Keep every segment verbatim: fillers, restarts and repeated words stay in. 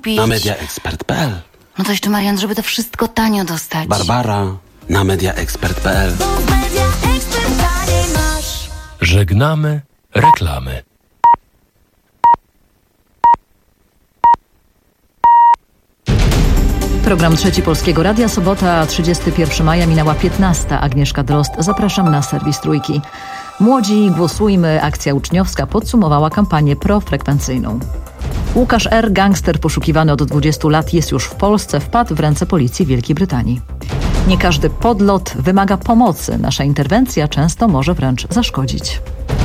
kupić? Na mediaexpert kropka p l. No to jeszcze, Marian, żeby to wszystko tanio dostać. Barbara, na mediaexpert kropka p l. Żegnamy reklamy. Program Trzeci Polskiego Radia, sobota, trzydziestego pierwszego maja, minęła piętnasta. Agnieszka Drozd, zapraszam na serwis Trójki. Młodzi, głosujmy. Akcja uczniowska podsumowała kampanię profrekwencyjną. Łukasz R., gangster poszukiwany od dwudziestu lat, jest już w Polsce, wpadł w ręce policji Wielkiej Brytanii. Nie każdy podlot wymaga pomocy. Nasza interwencja często może wręcz zaszkodzić.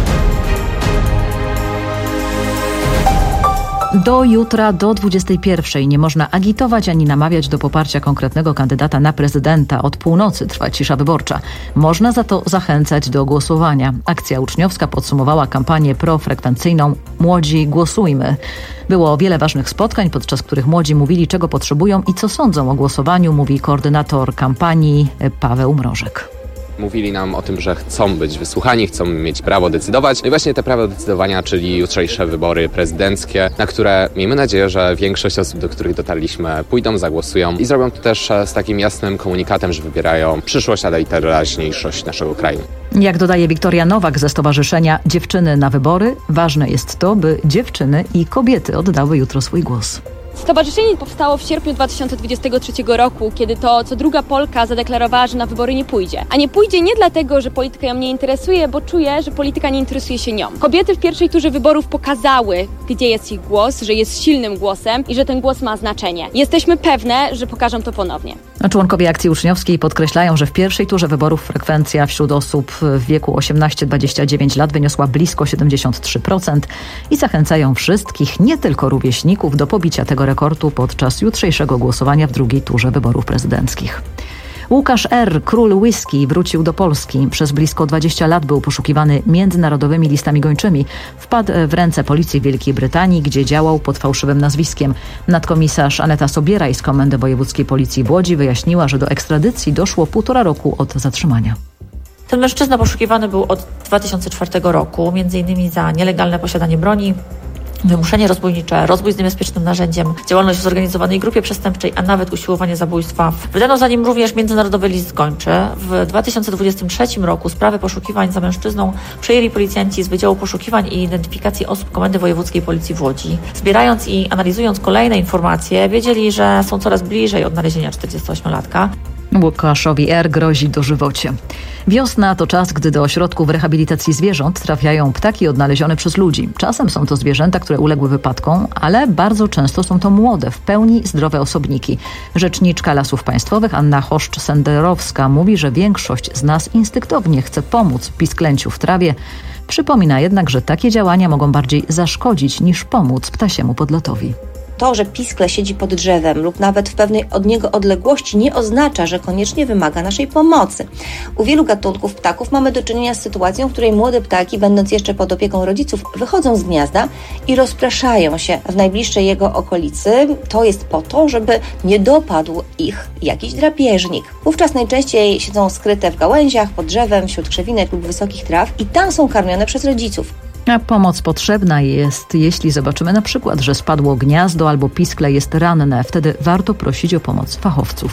Do jutra, do dwudziestej pierwszej nie można agitować ani namawiać do poparcia konkretnego kandydata na prezydenta. Od północy trwa cisza wyborcza. Można za to zachęcać do głosowania. Akcja uczniowska podsumowała kampanię profrekwencyjną Młodzi, głosujmy. Było wiele ważnych spotkań, podczas których młodzi mówili, czego potrzebują i co sądzą o głosowaniu, mówi koordynator kampanii Paweł Mrożek. Mówili nam o tym, że chcą być wysłuchani, chcą mieć prawo decydować. No i właśnie te prawo decydowania, czyli jutrzejsze wybory prezydenckie, na które miejmy nadzieję, że większość osób, do których dotarliśmy, pójdą, zagłosują i zrobią to też z takim jasnym komunikatem, że wybierają przyszłość, ale i teraźniejszość naszego kraju. Jak dodaje Wiktoria Nowak ze Stowarzyszenia Dziewczyny na Wybory, ważne jest to, by dziewczyny i kobiety oddały jutro swój głos. Stowarzyszenie powstało w sierpniu dwa tysiące dwudziestego trzeciego roku, kiedy to co druga Polka zadeklarowała, że na wybory nie pójdzie. A nie pójdzie nie dlatego, że polityka ją nie interesuje, bo czuje, że polityka nie interesuje się nią. Kobiety w pierwszej turze wyborów pokazały, gdzie jest ich głos, że jest silnym głosem i że ten głos ma znaczenie. Jesteśmy pewne, że pokażą to ponownie. Członkowie akcji uczniowskiej podkreślają, że w pierwszej turze wyborów frekwencja wśród osób w wieku osiemnaście do dwudziestu dziewięciu lat wyniosła blisko siedemdziesiąt trzy procent i zachęcają wszystkich, nie tylko rówieśników, do pobicia tego rekordu podczas jutrzejszego głosowania w drugiej turze wyborów prezydenckich. Łukasz R., król whisky, wrócił do Polski. Przez blisko dwadzieścia lat był poszukiwany międzynarodowymi listami gończymi. Wpadł w ręce policji Wielkiej Brytanii, gdzie działał pod fałszywym nazwiskiem. Nadkomisarz Aneta Sobieraj z Komendy Wojewódzkiej Policji w Łodzi wyjaśniła, że do ekstradycji doszło półtora roku od zatrzymania. Ten mężczyzna poszukiwany był od dwa tysiące czwartego roku, między innymi za nielegalne posiadanie broni, wymuszenie rozbójnicze, rozbój z niebezpiecznym narzędziem, działalność w zorganizowanej grupie przestępczej, a nawet usiłowanie zabójstwa. Wydano za nim również międzynarodowy list gończy. W dwa tysiące dwudziestym trzecim roku sprawę poszukiwań za mężczyzną przejęli policjanci z Wydziału Poszukiwań i Identyfikacji Osób Komendy Wojewódzkiej Policji w Łodzi. Zbierając i analizując kolejne informacje, wiedzieli, że są coraz bliżej odnalezienia czterdziestoośmiolatka. Łukaszowi R. grozi dożywocie. Wiosna to czas, gdy do ośrodków rehabilitacji zwierząt trafiają ptaki odnalezione przez ludzi. Czasem są to zwierzęta, które uległy wypadkom, ale bardzo często są to młode, w pełni zdrowe osobniki. Rzeczniczka Lasów Państwowych Anna Choszcz-Senderowska mówi, że większość z nas instynktownie chce pomóc pisklęciu w trawie. Przypomina jednak, że takie działania mogą bardziej zaszkodzić niż pomóc ptasiemu podlotowi. To, że piskle siedzi pod drzewem lub nawet w pewnej od niego odległości, nie oznacza, że koniecznie wymaga naszej pomocy. U wielu gatunków ptaków mamy do czynienia z sytuacją, w której młode ptaki, będąc jeszcze pod opieką rodziców, wychodzą z gniazda i rozpraszają się w najbliższej jego okolicy. To jest po to, żeby nie dopadł ich jakiś drapieżnik. Wówczas najczęściej siedzą skryte w gałęziach, pod drzewem, wśród krzewinek lub wysokich traw i tam są karmione przez rodziców. A pomoc potrzebna jest, jeśli zobaczymy na przykład, że spadło gniazdo albo piskle jest ranne. Wtedy warto prosić o pomoc fachowców.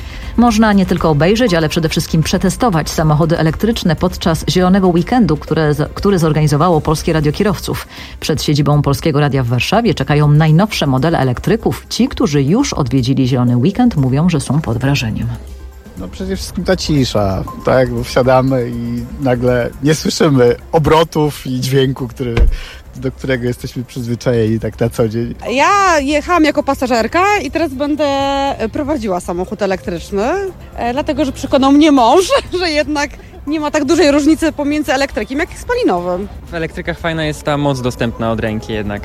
Można nie tylko obejrzeć, ale przede wszystkim przetestować samochody elektryczne podczas Zielonego Weekendu, które, który zorganizowało Polskie Radio Kierowców. Przed siedzibą Polskiego Radia w Warszawie czekają najnowsze modele elektryków. Ci, którzy już odwiedzili Zielony Weekend, mówią, że są pod wrażeniem. No przede wszystkim ta cisza, tak, bo wsiadamy i nagle nie słyszymy obrotów i dźwięku, który, do którego jesteśmy przyzwyczajeni tak na co dzień. Ja jechałam jako pasażerka i teraz będę prowadziła samochód elektryczny, dlatego że przekonał mnie mąż, że jednak nie ma tak dużej różnicy pomiędzy elektrykiem jak spalinowym. W elektrykach fajna jest ta moc dostępna od ręki jednak.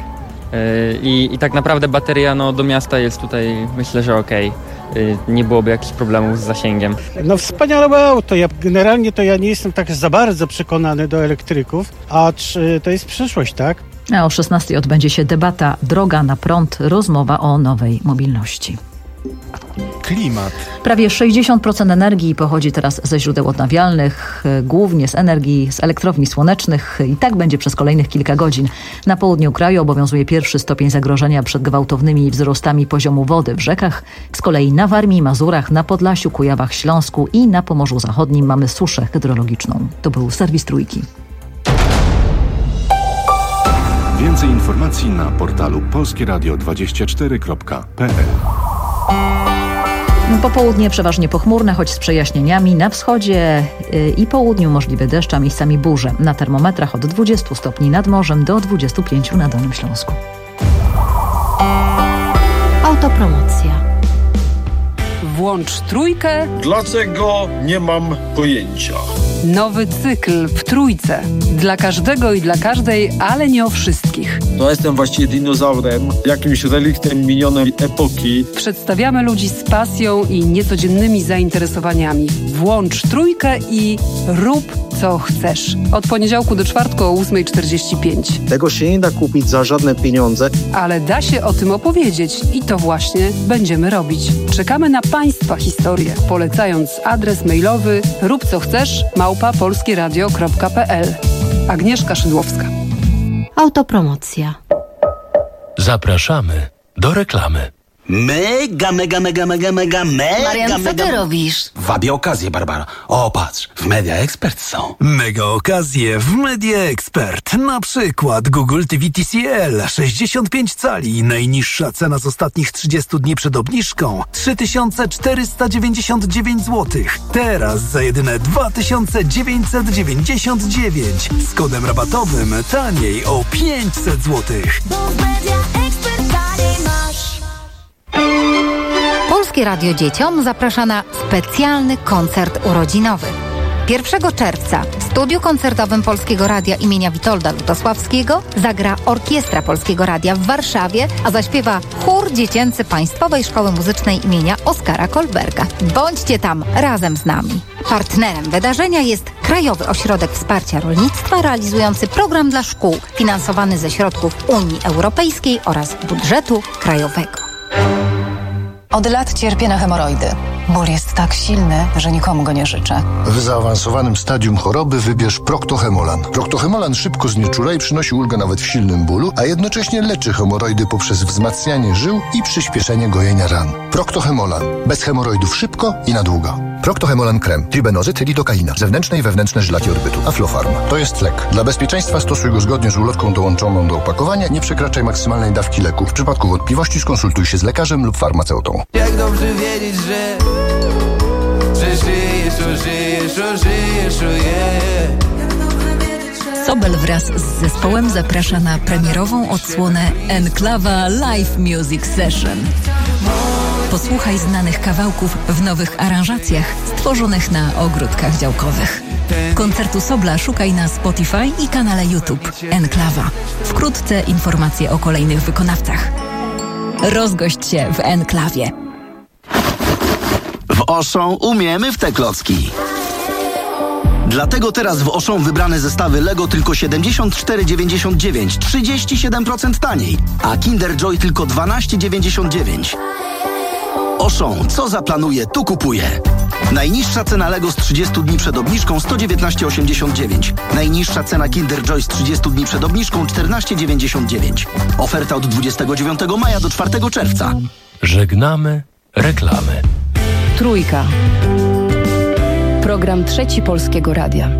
I, i tak naprawdę bateria no, do miasta jest tutaj, myślę, że okej. Nie byłoby jakichś problemów z zasięgiem. No wspaniałe auto. Ja generalnie to ja nie jestem tak za bardzo przekonany do elektryków, a czy to jest przyszłość, tak? A o szesnastej odbędzie się debata Droga na prąd, rozmowa o nowej mobilności. klimat. Prawie sześćdziesiąt procent energii pochodzi teraz ze źródeł odnawialnych, głównie z energii z elektrowni słonecznych i tak będzie przez kolejnych kilka godzin. Na południu kraju obowiązuje pierwszy stopień zagrożenia przed gwałtownymi wzrostami poziomu wody w rzekach. Z kolei na Warmii, Mazurach, na Podlasiu, Kujawach, Śląsku i na Pomorzu Zachodnim mamy suszę hydrologiczną. To był serwis Trójki. Więcej informacji na portalu polskie radio dwadzieścia cztery kropka p l. Popołudnie przeważnie pochmurne, choć z przejaśnieniami. Na wschodzie i południu możliwe deszcz, a miejscami burze. Na termometrach od dwudziestu stopni nad morzem do dwudziestu pięciu na Dolnym Śląsku. Autopromocja. Włącz Trójkę. Dlaczego nie mam pojęcia? Nowy cykl w Trójce. Dla każdego i dla każdej, ale nie o wszystkich. No jestem właściwie dinozaurem, jakimś reliktem minionej epoki. Przedstawiamy ludzi z pasją i niecodziennymi zainteresowaniami. Włącz Trójkę i rób co chcesz. Od poniedziałku do czwartku o ósma czterdzieści pięć. Tego się nie da kupić za żadne pieniądze. Ale da się o tym opowiedzieć i to właśnie będziemy robić. Czekamy na Państwa historię, polecając adres mailowy rób co chcesz małpa polskieradio kropka p l. Agnieszka Szydłowska. Autopromocja. Zapraszamy do reklamy. Mega, mega, mega, mega, mega, mega, Marian, co mega... ty robisz? Wabię okazję, Barbara. O, patrz, w Media Expert są. Mega okazje w Media Expert. Na przykład Google T V T C L sześćdziesiąt pięć cali. Najniższa cena z ostatnich trzydziestu dni przed obniżką trzy tysiące czterysta dziewięćdziesiąt dziewięć złotych. Teraz za jedyne dwa tysiące dziewięćset dziewięćdziesiąt dziewięć. Z kodem rabatowym taniej o pięćset złotych. Polskie Radio Dzieciom zaprasza na specjalny koncert urodzinowy. pierwszego czerwca w studiu koncertowym Polskiego Radia imienia Witolda Lutosławskiego zagra Orkiestra Polskiego Radia w Warszawie, a zaśpiewa chór dziecięcy Państwowej Szkoły Muzycznej imienia Oskara Kolberga. Bądźcie tam razem z nami. Partnerem wydarzenia jest Krajowy Ośrodek Wsparcia Rolnictwa realizujący program dla szkół finansowany ze środków Unii Europejskiej oraz budżetu krajowego. Od lat cierpię na hemoroidy. Ból jest tak silny, że nikomu go nie życzę. W zaawansowanym stadium choroby wybierz Proctohemolan. Proctohemolan szybko znieczula i przynosi ulgę nawet w silnym bólu, a jednocześnie leczy hemoroidy poprzez wzmacnianie żył i przyspieszenie gojenia ran. Proctohemolan. Bez hemoroidów szybko i na długo. Proctohemolan krem. Tribenozyt, lidokaina. Zewnętrzne i wewnętrzne żylaki odbytu. Aflofarm. To jest lek. Dla bezpieczeństwa stosuj go zgodnie z ulotką dołączoną do opakowania. Nie przekraczaj maksymalnej dawki leku. W przypadku wątpliwości skonsultuj się z lekarzem lub farmaceutą. Jak dobrze wiedzieć, że że żyjesz, o żyjesz, o żyjesz, o je. Sobel wraz z zespołem zaprasza na premierową odsłonę Enklawa Live Music Session. Posłuchaj znanych kawałków w nowych aranżacjach stworzonych na ogródkach działkowych. Koncertu Sobla szukaj na Spotify i kanale YouTube Enklawa. Wkrótce informacje o kolejnych wykonawcach. Rozgość się w Enklawie. W Auchan umiemy w te klocki. Dlatego teraz w Auchan wybrane zestawy Lego tylko siedemdziesiąt cztery dziewięćdziesiąt dziewięć, trzydzieści siedem procent taniej, a Kinder Joy tylko dwanaście dziewięćdziesiąt dziewięć. Auchan, co zaplanuje, tu kupuje. Najniższa cena Lego z trzydziestu dni przed obniżką sto dziewiętnaście osiemdziesiąt dziewięć. Najniższa cena Kinder Joy z trzydziestu dni przed obniżką czternaście dziewięćdziesiąt dziewięć. Oferta od dwudziestego dziewiątego maja do czwartego czerwca. Żegnamy reklamy. Trójka. Program Trzeci Polskiego Radia.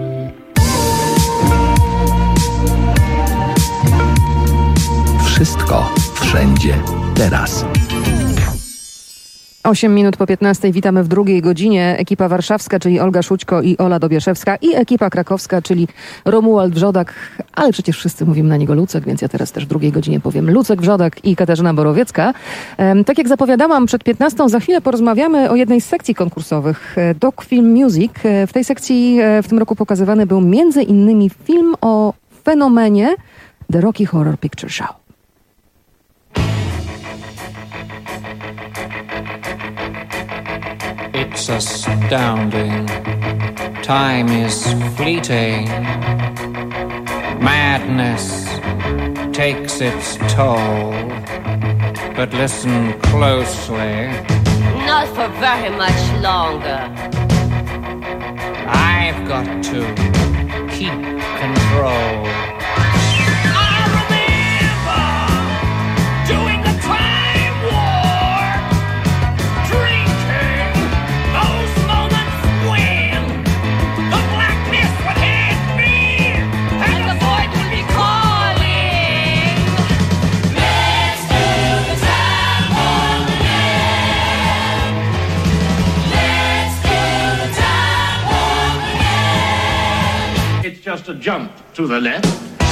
Wszystko, wszędzie, teraz. osiem minut po piętnastej witamy w drugiej godzinie. Ekipa warszawska, czyli Olga Szućko i Ola Dobieszewska, i ekipa krakowska, czyli Romuald Wrzodak, ale przecież wszyscy mówimy na niego Lucek, więc ja teraz też w drugiej godzinie powiem Lucek Wrzodak i Katarzyna Borowiecka. Um, tak jak zapowiadałam przed piętnastą, za chwilę porozmawiamy o jednej z sekcji konkursowych, Doc Film Music. W tej sekcji w tym roku pokazywany był między innymi film o fenomenie The Rocky Horror Picture Show. It's astounding. Time is fleeting. Madness takes its toll. but listen closely. Not for very much longer. I've got to keep control. I remember doing the time warp, drinking those moments when the blackness would hit me and the void would be calling. Let's do the time warp again. Let's do the time warp again. It's just a jump to the left.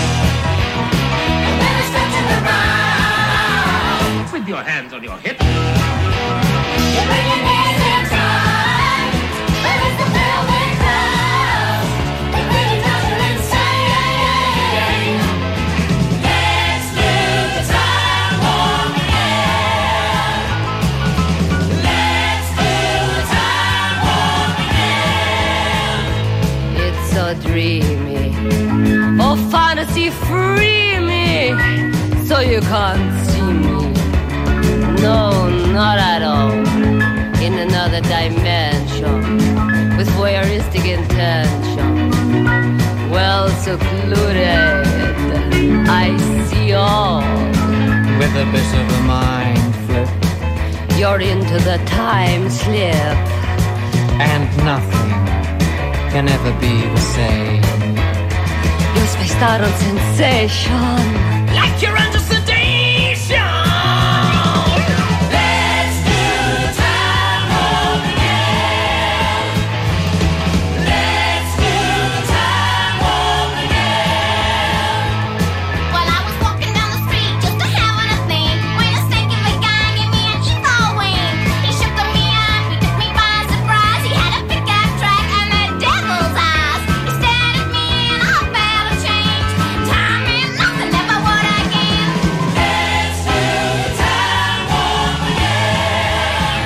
With your hands on your hips. You bring your knees in tight. There is the velvet clouds. It really does you insane. Let's do the time warp again. Let's do the time warp again. It's so dreamy. Oh, fantasy, free me. So you can't see me. No, not at all. In another dimension, with voyeuristic intention, well secluded, I see all. With a bit of a mind flip. You're into the time slip. And nothing can ever be the same. You're spaced out on sensation. Like you're under sedation. Let's do the time warp again. Let's do the time warp again. Well, I was walking down the street just a having a thing when a stinking guy gave me an evil wing. He shook me up, he took me by surprise. He had a pickup truck and the devil's eyes. He stared at me and I felt a change. Time and nothing never would again. Let's do the time warp again.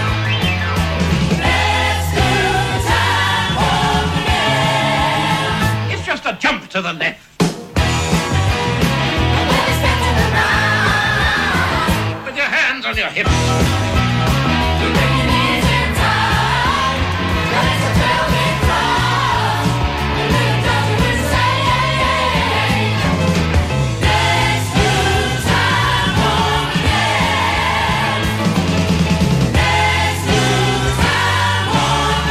Let's do the time warp again. It's just a jump to the left. With your hands on your hips. You bring your knees in tight. There is the velvet clouds. It really does you insane. Let's do the time warp again. Let's do the time warp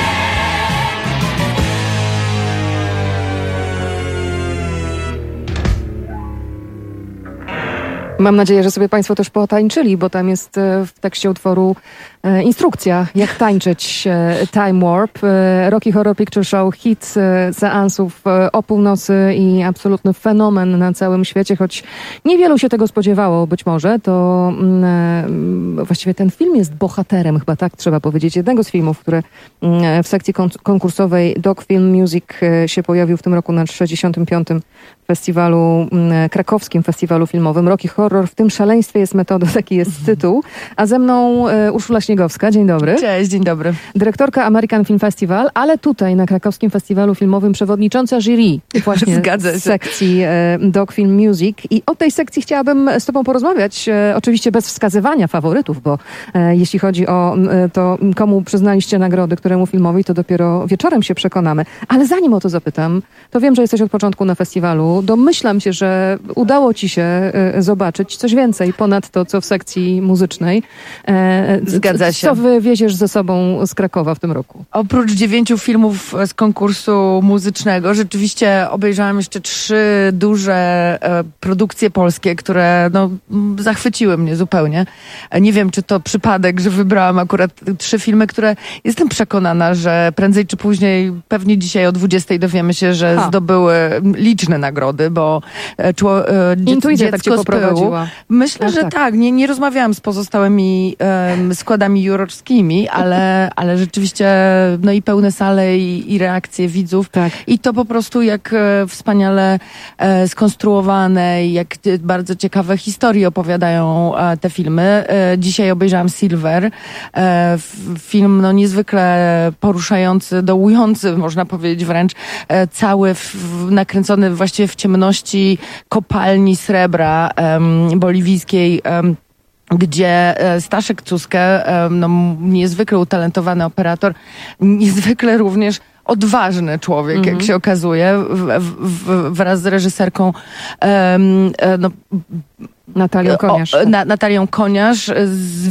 Mam nadzieję, że sobie Państwo też potańczyli, bo tam jest e, w tekście utworu e, instrukcja, jak tańczyć e, Time Warp. E, Rocky Horror Picture Show, hit e, seansów e, o północy i absolutny fenomen na całym świecie, choć niewielu się tego spodziewało być może, to mm, e, właściwie ten film jest bohaterem, chyba tak trzeba powiedzieć, jednego z filmów, które mm, w sekcji kon- konkursowej Doc Film Music e, się pojawił w tym roku na sześćdziesiątym piątym festiwalu, mm, krakowskim festiwalu filmowym. Rocky Horror, w tym szaleństwie jest metoda, taki jest tytuł. A ze mną e, Urszula Śniegowska. Dzień dobry. Cześć, dzień dobry. Dyrektorka American Film Festival, ale tutaj na krakowskim festiwalu filmowym przewodnicząca jury właśnie Zgadza się. z sekcji e, Doc Film Music. I o tej sekcji chciałabym z tobą porozmawiać, e, oczywiście bez wskazywania faworytów, bo e, jeśli chodzi o e, to, komu przyznaliście nagrody, któremu filmowi, to dopiero wieczorem się przekonamy. Ale zanim o to zapytam, to wiem, że jesteś od początku na festiwalu. Domyślam się, że udało ci się e, zobaczyć coś więcej ponad to, co w sekcji muzycznej. E, Zgadza się. Co wywieziesz ze sobą z Krakowa w tym roku? Oprócz dziewięciu filmów z konkursu muzycznego, rzeczywiście obejrzałam jeszcze trzy duże e, produkcje polskie, które no, zachwyciły mnie zupełnie. Nie wiem, czy to przypadek, że wybrałam akurat trzy filmy, które jestem przekonana, że prędzej czy później, pewnie dzisiaj o dwudziestej dowiemy się, że ha. zdobyły liczne nagrody, bo e, czło, e, Intuicja tak cię poprowadziła. Myślę, Ach, że tak. tak. Nie, nie rozmawiałam z pozostałymi um, składami jurorskimi, ale, ale rzeczywiście no i pełne sale i, i reakcje widzów. Tak. I to po prostu jak e, wspaniale e, skonstruowane i jak e, bardzo ciekawe historie opowiadają e, te filmy. E, dzisiaj obejrzałam Silver. E, film no niezwykle poruszający, dołujący, można powiedzieć wręcz. E, cały w, w, nakręcony właściwie w ciemności kopalni srebra um, boliwijskiej. Um, gdzie Staszek Cuskę, no, niezwykle utalentowany operator, niezwykle również odważny człowiek, mm-hmm. jak się okazuje, w, w, wraz z reżyserką um, no, Natalią Koniarz. O, na, Natalią Koniarz z,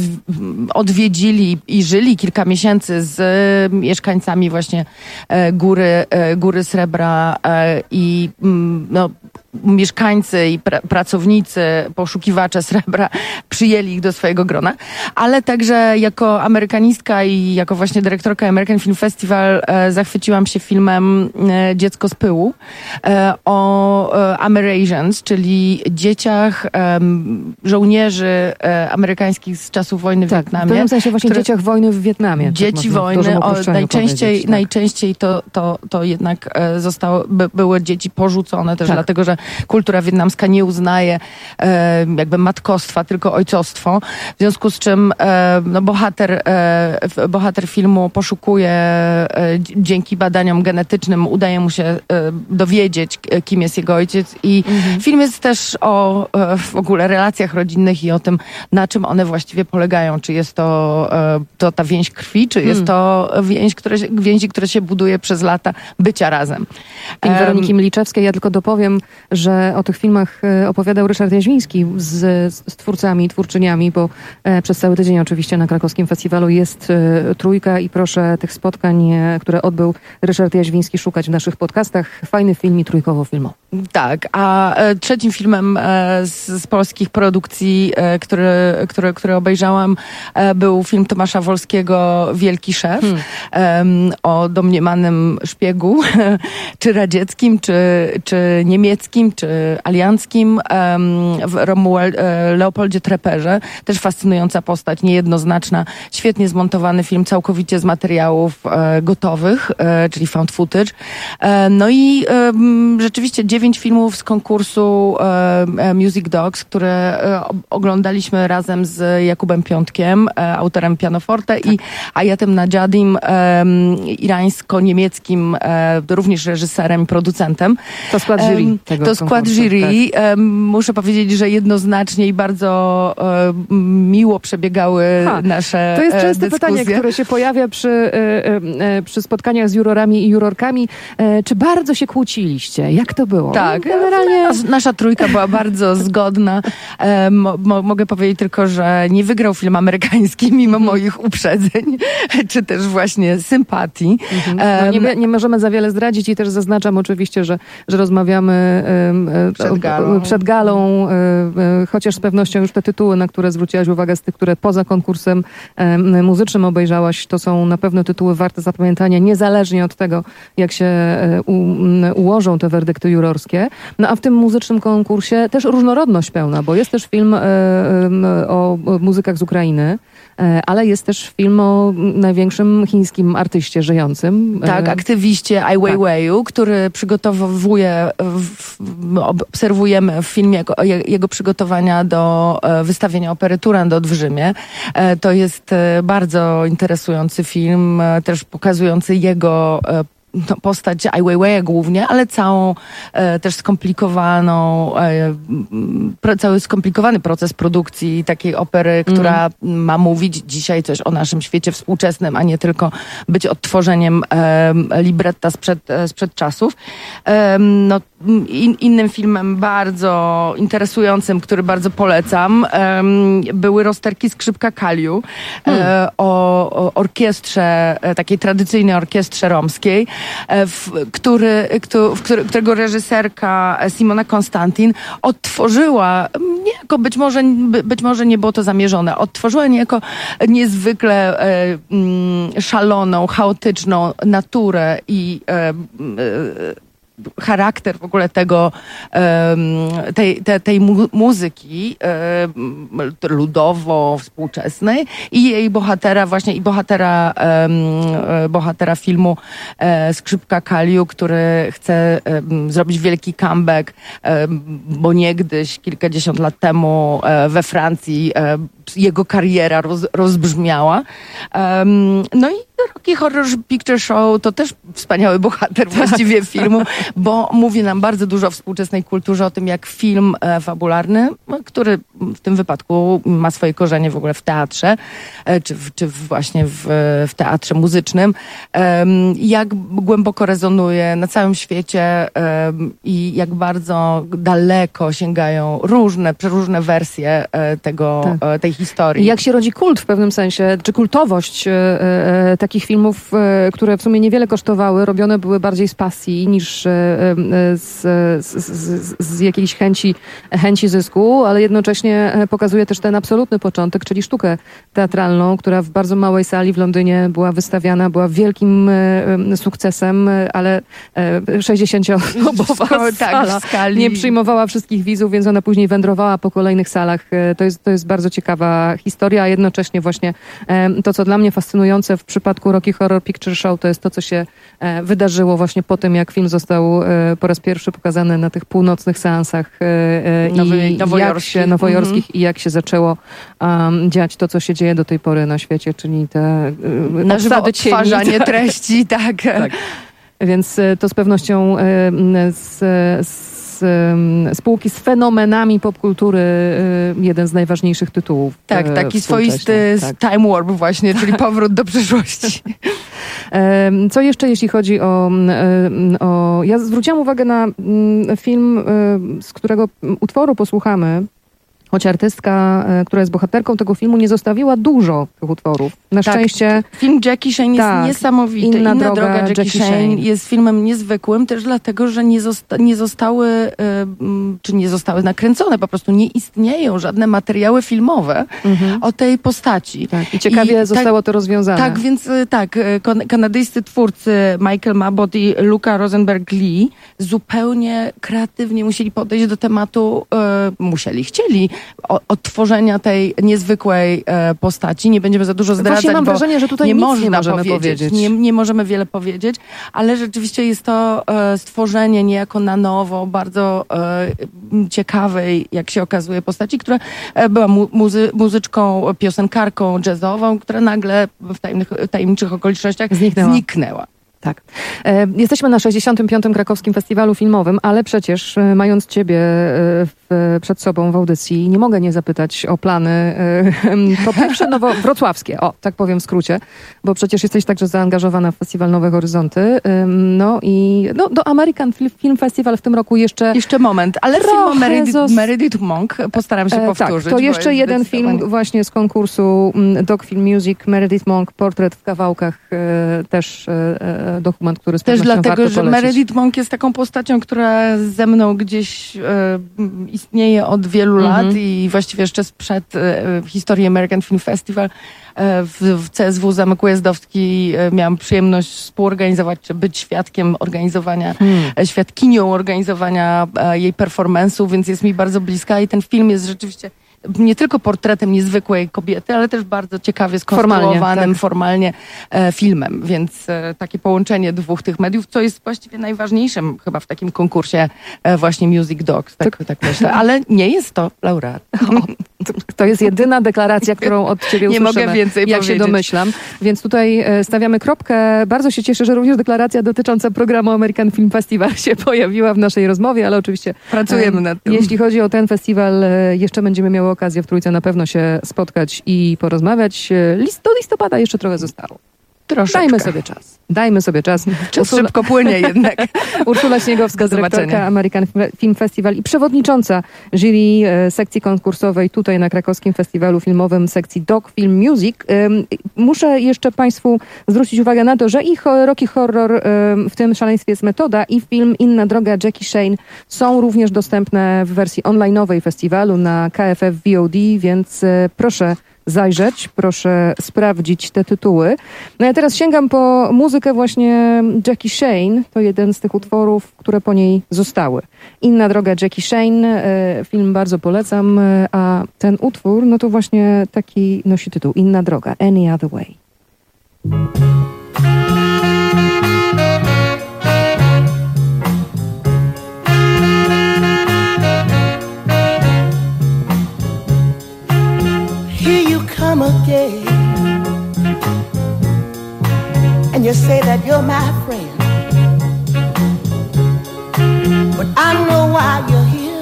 odwiedzili i żyli kilka miesięcy z e, mieszkańcami właśnie e, góry, e, góry Srebra e, i m, no, mieszkańcy i pra, pracownicy, poszukiwacze srebra przyjęli ich do swojego grona, ale także jako amerykanistka i jako właśnie dyrektorka American Film Festival e, zachwyciłam się filmem e, Dziecko z pyłu e, o e, Amerasians, czyli dzieciach e, żołnierzy e, amerykańskich z czasów wojny w tak, Wietnamie. W pewnym sensie właśnie które, dzieciach wojny w Wietnamie. Dzieci tak wojny, o, najczęściej, tak. najczęściej to, to, to jednak e, zostało, by, były dzieci porzucone też tak. dlatego, że kultura wietnamska nie uznaje e, jakby matkostwa, tylko ojcostwo. W związku z czym e, no, bohater, e, bohater filmu poszukuje e, dzięki badaniom genetycznym, udaje mu się e, dowiedzieć, kim jest jego ojciec i mhm. film jest też o e, w ogóle relacjach rodzinnych i o tym, na czym one właściwie polegają. Czy jest to, e, to ta więź krwi, czy jest hmm. to więź, które się, więzi, które się buduje przez lata bycia razem. Film Um, Weroniki Mliczewskiej. Ja tylko dopowiem, że o tych filmach opowiadał Ryszard Jaźwiński z, z twórcami i twórczyniami, bo e, przez cały tydzień oczywiście na krakowskim festiwalu jest e, trójka i proszę tych spotkań, e, które odbył Ryszard Jaźwiński, szukać w naszych podcastach. Fajny film i trójkowo-filmowy. Tak, a e, trzecim filmem e, z, z polskich produkcji, e, który, który, który obejrzałam, e, był film Tomasza Wolskiego Wielki Szef hmm. e, o domniemanym szpiegu, czy radzieckim, czy, czy niemieckim, czy alianckim, e, w Romuald, e, Leopoldzie Treperze. Też fascynująca postać, niejednoznaczna, świetnie zmontowany film, całkowicie z materiałów e, gotowych, e, czyli found footage. E, no i e, rzeczywiście dziewięć filmów z konkursu e, Music Dogs, które e, oglądaliśmy razem z Jakubem Piątkiem, e, autorem Pianoforte, tak. i Ayatem Najadim, e, irańsko-niemieckim, e, również reżyserem i producentem. To skład jury. E, tego to skład jury. Tak. E, muszę powiedzieć, że jednoznacznie i bardzo e, miło przebiegały ha, nasze To jest częste dyskusje. pytanie, które się pojawia przy, e, e, przy spotkaniach z jurorami i jurorkami. E, czy bardzo się kłóciliście? Jak to było? Tak, generalnie nasza trójka była bardzo zgodna. E, mo, mo, mogę powiedzieć tylko, że nie wygrał film amerykański mimo moich uprzedzeń, czy też właśnie sympatii. Mhm. No nie, nie możemy za wiele zdradzić i też zaznaczam oczywiście, że, że rozmawiamy e, przed galą, przed galą e, e, chociaż z pewnością już te tytuły, na które zwróciłaś uwagę, z tych, które poza konkursem e, muzycznym obejrzałaś, to są na pewno tytuły warte zapamiętania, niezależnie od tego, jak się e, u, ułożą te werdykty jurorskie. No a w tym muzycznym konkursie też różnorodność pełna, bo jest też film e, e, o muzykach z Ukrainy, e, ale jest też film o największym chińskim artyście żyjącym. Tak, aktywiście Ai Weiweiu, tak. który przygotowuje, w, obserwujemy w filmie jego, jego przygotowania do wystawienia opery Turandot w Rzymie. E, to jest bardzo interesujący film, też pokazujący jego no, postać Ai Weiwei głównie, ale całą e, też skomplikowaną, e, pro, cały skomplikowany proces produkcji takiej opery, która mm. ma mówić dzisiaj coś o naszym świecie współczesnym, a nie tylko być odtworzeniem e, libretta sprzed, e, sprzed czasów. E, no, in, innym filmem bardzo interesującym, który bardzo polecam, e, były rozterki Skrzypka Kaliu e, hmm. o, o orkiestrze, e, takiej tradycyjnej orkiestrze romskiej, W, który, w który, którego reżyserka Simona Konstantin odtworzyła, niejako być może, być może nie było to zamierzone, odtworzyła niejako niezwykle e, mm, szaloną, chaotyczną naturę i e, e, charakter w ogóle tego, tej, tej, tej mu- muzyki ludowo-współczesnej i jej bohatera właśnie, i bohatera bohatera filmu Skrzypka Kaliu, który chce zrobić wielki comeback, bo niegdyś, kilkadziesiąt lat temu we Francji jego kariera roz, rozbrzmiała. Um, no i Rocky Horror Picture Show to też wspaniały bohater właściwie filmu, bo mówi nam bardzo dużo o współczesnej kulturze, o tym jak film e, fabularny, który w tym wypadku ma swoje korzenie w ogóle w teatrze, e, czy, w, czy właśnie w, w teatrze muzycznym, e, jak głęboko rezonuje na całym świecie e, i jak bardzo daleko sięgają różne, przeróżne wersje e, tego, Tak. e, tej historii. Jak się rodzi kult w pewnym sensie, czy kultowość e, e, takich filmów, e, które w sumie niewiele kosztowały, robione były bardziej z pasji niż e, e, z, z, z, z jakiejś chęci, chęci zysku, ale jednocześnie pokazuje też ten absolutny początek, czyli sztukę teatralną, która w bardzo małej sali w Londynie była wystawiana, była wielkim e, sukcesem, ale e, sześćdziesięcioosobowa Tak, sala w skali. nie przyjmowała wszystkich widzów, więc ona później wędrowała po kolejnych salach. E, To jest, to jest bardzo ciekawa historia, a jednocześnie właśnie e, to, co dla mnie fascynujące w przypadku Rocky Horror Picture Show, to jest to, co się e, wydarzyło właśnie po tym, jak film został e, po raz pierwszy pokazany na tych północnych seansach e, e, Nowy- i nowojorskich. jak się, nowojorskich Mhm. i jak się zaczęło um, dziać to, co się dzieje do tej pory na świecie, czyli te e, Na żywo obsady cieni. odtwarzanie Tak. treści, tak. Tak. Więc e, to z pewnością e, z, z em, spółki z fenomenami popkultury e, jeden z najważniejszych tytułów. Tak, e, taki współcześnie. swoisty Tak. time warp właśnie, czyli powrót do przyszłości. Em, Co jeszcze, jeśli chodzi o, em, o... Ja zwróciłam uwagę na mm, film, em, z którego utworu posłuchamy, choć artystka, e, która jest bohaterką tego filmu, nie zostawiła dużo tych utworów. Na Tak, szczęście... Film Jackie Chan jest Tak, niesamowity. Inna Inna, droga droga, Jackie, Jackie Chan Chan. jest filmem niezwykłym też dlatego, że nie, zosta- nie zostały, y, mm, czy nie zostały nakręcone, po prostu nie istnieją żadne materiały filmowe o tej postaci. Tak, i ciekawie zostało to rozwiązane. Tak, więc y, tak, y, kon- kanadyjscy twórcy Michael Mabot i Luca Rosenberg-Lee zupełnie kreatywnie musieli podejść do tematu, y, musieli, chcieli o- odtworzenia tej niezwykłej e, postaci. Nie będziemy za dużo zdradzać, Właśnie mam bo wrażenie, że tutaj nie nic można nie możemy powiedzieć. powiedzieć. Nie, nie możemy wiele powiedzieć, ale rzeczywiście jest to e, stworzenie niejako na nowo, bardzo e, m, ciekawej, jak się okazuje, postaci, która e, była mu, muzy, muzyczką, piosenkarką jazzową, która nagle w tajemnych, tajemniczych okolicznościach Zniknęła. zniknęła. Tak. E, jesteśmy na sześćdziesiątym piątym Krakowskim Festiwalu Filmowym, ale przecież e, mając ciebie e, w, przed sobą w audycji, nie mogę nie zapytać o plany, e, po pierwsze nowo, wrocławskie, o, tak powiem w skrócie, bo przecież jesteś także zaangażowana w Festiwal Nowe Horyzonty. E, no i no, do American Film Festival w tym roku jeszcze... Jeszcze moment, ale film o Meredith, zos- Meredith Monk postaram się E, powtórzyć. Tak, to bo jeszcze jest jeden zdecydowanie- film właśnie z konkursu mm, Doc Film Music, Meredith Monk, Portret w kawałkach, e, też e, e, dokument, który z Też pewnością dlatego, warto że polecić. Meredith Monk jest taką postacią, która ze mną gdzieś e, m, istnieje od wielu Mhm. lat i właściwie jeszcze sprzed e, historii American Film Festival e, w, w C S W Zamek Ujazdowski e, miałam przyjemność współorganizować, czy być świadkiem organizowania, Hmm. e, świadkinią organizowania e, jej performance'u, więc jest mi bardzo bliska i ten film jest rzeczywiście nie tylko portretem niezwykłej kobiety, ale też bardzo ciekawie skonstruowanym Formalnie, formalnie, tak. e, filmem, więc e, takie połączenie dwóch tych mediów, co jest właściwie najważniejszym chyba w takim konkursie e, właśnie Music Docs, tak, tak myślę, ale nie jest to laureat. To jest jedyna deklaracja, którą od ciebie Nie usłyszymy, mogę więcej jak się powiedzieć. domyślam. Więc tutaj e, stawiamy kropkę. Bardzo się cieszę, że również deklaracja dotycząca programu American Film Festival się pojawiła w naszej rozmowie, ale oczywiście Pracujemy e, nad tym. Jeśli chodzi o ten festiwal, e, jeszcze będziemy miały okazję w Trójce na pewno się spotkać i porozmawiać. E, List, do listopada jeszcze trochę zostało. Troszeczkę. Dajmy sobie czas. Dajmy sobie czas. Czas szybko płynie jednak. Urszula Śniegowska, Do zobaczenia. dyrektorka American Film Festival i przewodnicząca jury e, sekcji konkursowej tutaj na Krakowskim Festiwalu Filmowym sekcji Doc Film Music. Ym, Muszę jeszcze Państwu zwrócić uwagę na to, że i ho- Rocky Horror, ym, w tym Szaleństwie jest metoda, i film Inna droga Jackie Chan są również dostępne w wersji online'owej festiwalu na K F F V O D, więc e, proszę zajrzeć, proszę sprawdzić te tytuły. No ja teraz sięgam po muzykę właśnie Jackie Chan. To jeden z tych utworów, które po niej zostały. Inna droga Jackie Chan. E, film bardzo polecam, e, a ten utwór, no to właśnie taki nosi tytuł Inna droga, Any Other Way. He again. And you say that you're my friend, but I know why you're here.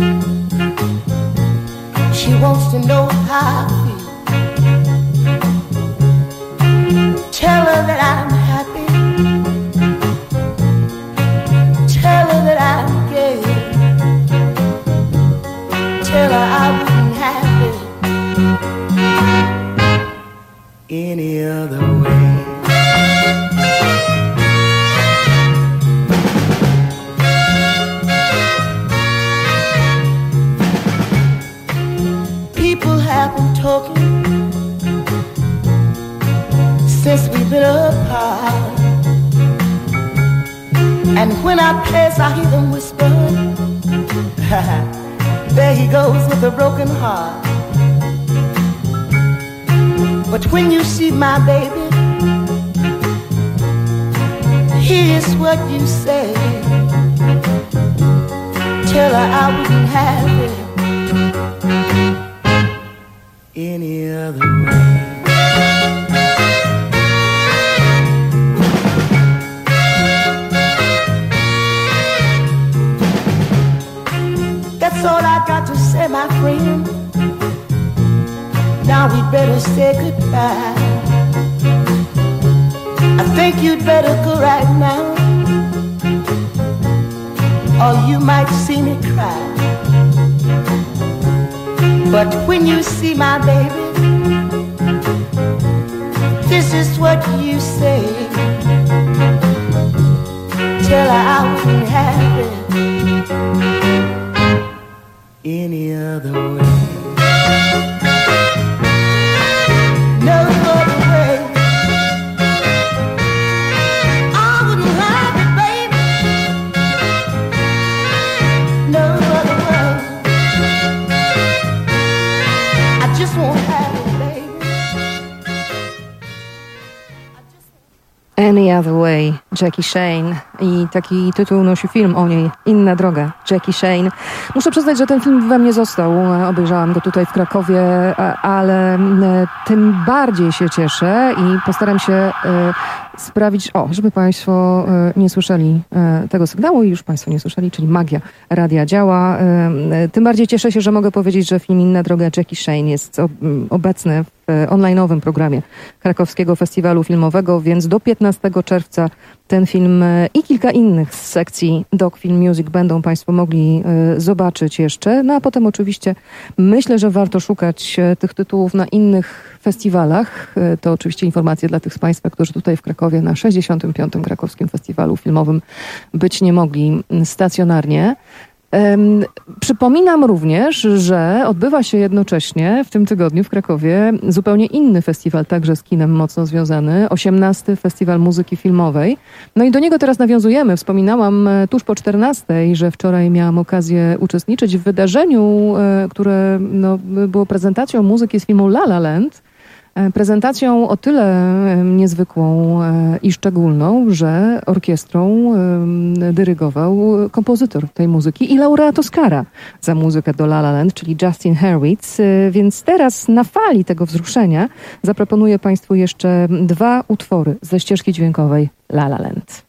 She wants to know how I feel. Tell her that I'm happy. Tell her that I'm gay. Tell her I wouldn't have it any other way. People have been talking since we've been apart, and when I pass I hear them whisper, there he goes with a broken heart. But when you see my baby, here's what you say. Tell her I wouldn't have it any other way. That's all I got to say, my friend. Now we'd better say goodbye. I think you'd better go right now, or you might see me cry. But when you see my baby, this is what you say. Tell her I wouldn't have it any other way. No other way. I wouldn't have it, baby. No other way. I just won't have it, baby. Any Other Way, Jackie Shane. I taki tytuł nosi film o niej, Inna droga, Jackie Shane. Muszę przyznać, że ten film we mnie został. Obejrzałam go tutaj w Krakowie, ale tym bardziej się cieszę i postaram się sprawić, o, żeby Państwo nie słyszeli tego sygnału i już Państwo nie słyszeli, czyli magia radia działa. Tym bardziej cieszę się, że mogę powiedzieć, że film Inna droga Jackie Shane jest obecny w online'owym programie Krakowskiego Festiwalu Filmowego, więc do piętnastego czerwca ten film i kilka innych z sekcji Doc Film Music będą Państwo mogli zobaczyć jeszcze. No a potem oczywiście myślę, że warto szukać tych tytułów na innych festiwalach. To oczywiście informacje dla tych z Państwa, którzy tutaj w Krakowie na sześćdziesiątym piątym Krakowskim Festiwalu Filmowym być nie mogli stacjonarnie. Um, przypominam również, że odbywa się jednocześnie w tym tygodniu w Krakowie zupełnie inny festiwal, także z kinem mocno związany, osiemnasty Festiwal Muzyki Filmowej. No i do niego teraz nawiązujemy. Wspominałam tuż po czternastej, że wczoraj miałam okazję uczestniczyć w wydarzeniu, które no, było prezentacją muzyki z filmu La La Land. Prezentacją o tyle niezwykłą i szczególną, że orkiestrą dyrygował kompozytor tej muzyki i laureat Oscara za muzykę do La La Land, czyli Justin Hurwitz. Więc teraz na fali tego wzruszenia zaproponuję Państwu jeszcze dwa utwory ze ścieżki dźwiękowej La La Land.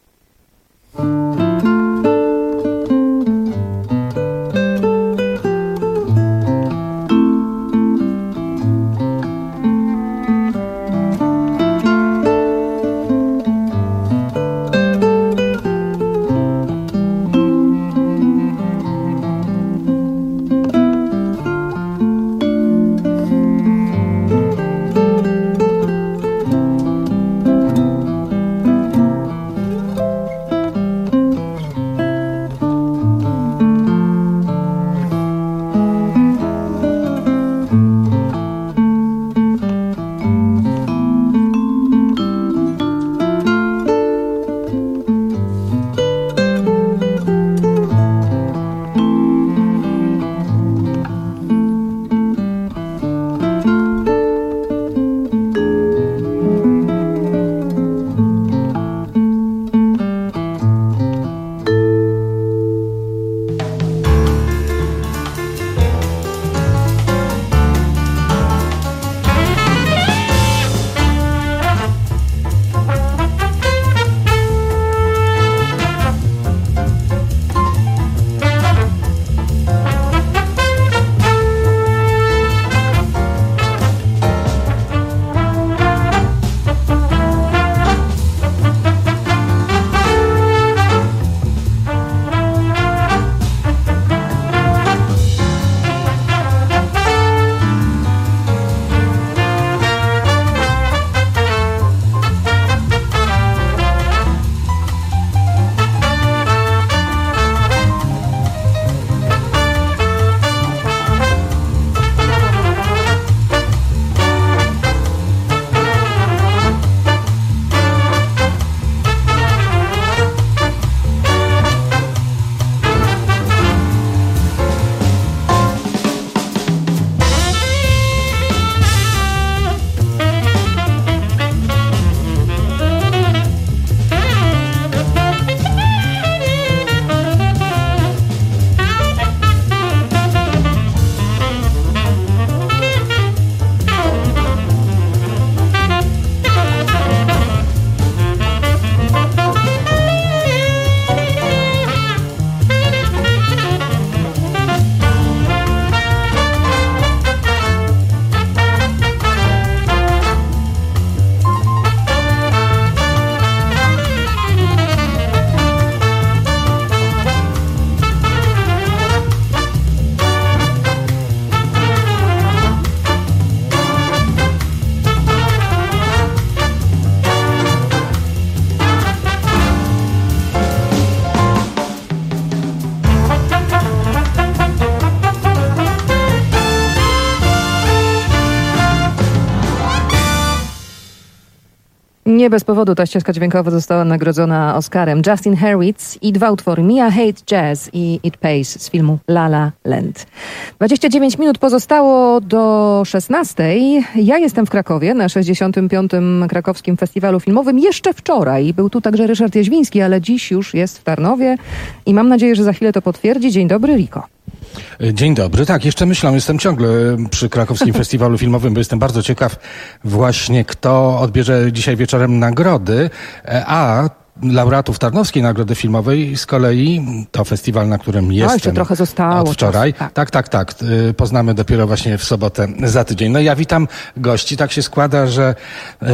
Nie bez powodu ta ścieżka dźwiękowa została nagrodzona Oscarem. Justin Hurwitz i dwa utwory Mia Hate Jazz i It Pays z filmu La La Land. dwadzieścia dziewięć minut pozostało do szesnastej. Ja jestem w Krakowie na sześćdziesiątym piątym Krakowskim Festiwalu Filmowym. Jeszcze wczoraj był tu także Ryszard Jaźwiński, ale dziś już jest w Tarnowie i mam nadzieję, że za chwilę to potwierdzi. Dzień dobry, Riko. Dzień dobry. Tak, jeszcze myślę, jestem ciągle przy Krakowskim Festiwalu Filmowym, bo jestem bardzo ciekaw właśnie, kto odbierze dzisiaj wieczorem nagrody, a laureatów Tarnowskiej Nagrody Filmowej z kolei to festiwal, na którym jestem. A, jeszcze trochę zostało. Od wczoraj. Czas, tak. tak, tak, tak. Poznamy dopiero właśnie w sobotę za tydzień. No ja witam gości. Tak się składa, że yy,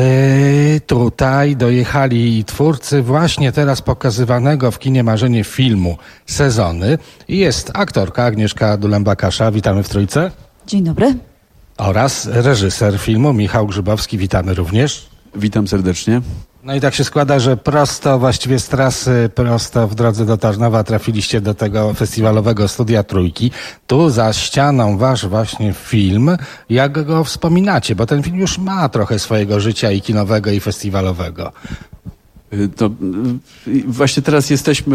tutaj dojechali twórcy właśnie teraz pokazywanego w kinie Marzenie filmu Sezony. I jest aktorka Agnieszka Dulęba-Kasza. Witamy w trójce. Dzień dobry. Oraz reżyser filmu Michał Grzybowski. Witamy również. Witam serdecznie. No i tak się składa, że prosto właściwie z trasy, prosto w drodze do Tarnowa trafiliście do tego festiwalowego studia Trójki. Tu za ścianą wasz właśnie film. Jak go wspominacie? Bo ten film już ma trochę swojego życia i kinowego, i festiwalowego. To właśnie teraz jesteśmy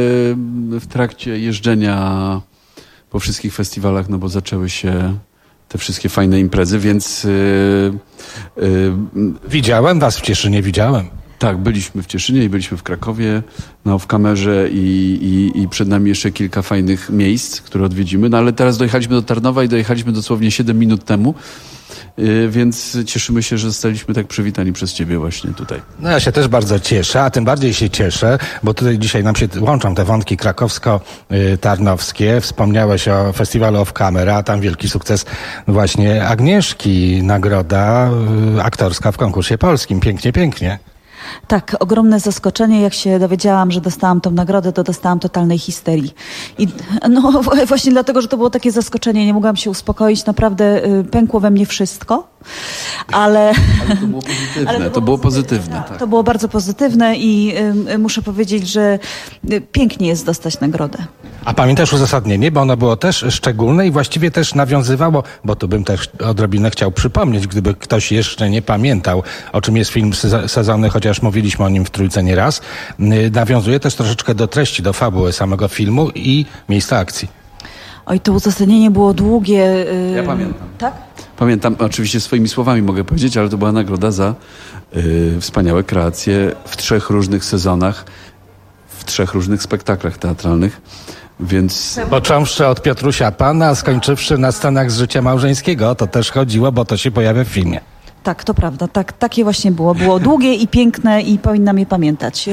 w trakcie jeżdżenia po wszystkich festiwalach, no bo zaczęły się te wszystkie fajne imprezy, więc... Yy, yy, widziałem was w Cieszynie, widziałem. Tak, byliśmy w Cieszynie i byliśmy w Krakowie, no, w Kamerze i, i, i przed nami jeszcze kilka fajnych miejsc, które odwiedzimy. No ale teraz dojechaliśmy do Tarnowa i dojechaliśmy dosłownie siedem minut temu, yy, więc cieszymy się, że zostaliśmy tak przywitani przez ciebie właśnie tutaj. No ja się też bardzo cieszę, a tym bardziej się cieszę, bo tutaj dzisiaj nam się łączą te wątki krakowsko-tarnowskie. Wspomniałeś o festiwalu Off Camera, a tam wielki sukces właśnie Agnieszki, nagroda yy, aktorska w konkursie polskim. Pięknie, pięknie. Tak, ogromne zaskoczenie. Jak się dowiedziałam, że dostałam tą nagrodę, to dostałam totalnej histerii. I no właśnie dlatego, że to było takie zaskoczenie, nie mogłam się uspokoić. Naprawdę y, pękło we mnie wszystko. Ale, ale to było pozytywne. Ale to, to było pozytywne. Tak, tak. To było bardzo pozytywne i y, muszę powiedzieć, że y, pięknie jest dostać nagrodę. A pamiętasz uzasadnienie, bo ono było też szczególne i właściwie też nawiązywało, bo tu bym też odrobinę chciał przypomnieć, gdyby ktoś jeszcze nie pamiętał, o czym jest film Sezony, chociaż mówiliśmy o nim w trójce nieraz. Nawiązuje też troszeczkę do treści, do fabuły samego filmu i miejsca akcji. Oj, to uzasadnienie było długie. Yy... Ja pamiętam. Tak? Pamiętam, oczywiście swoimi słowami mogę powiedzieć, ale to była nagroda za yy, wspaniałe kreacje w trzech różnych sezonach, w trzech różnych spektaklach teatralnych. Więc... Począwszy od Piotrusia Pana, skończywszy na scenach z życia małżeńskiego. O to też chodziło, bo to się pojawia w filmie. Tak, to prawda. Tak, takie właśnie było. Było długie i piękne i powinnam je pamiętać.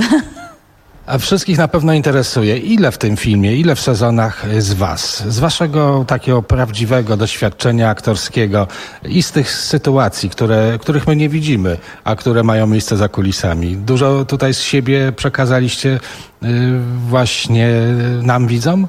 A wszystkich na pewno interesuje, ile w tym filmie, ile w Sezonach z was, z waszego takiego prawdziwego doświadczenia aktorskiego i z tych sytuacji, które, których my nie widzimy, a które mają miejsce za kulisami. Dużo tutaj z siebie przekazaliście yy, właśnie nam, widzom?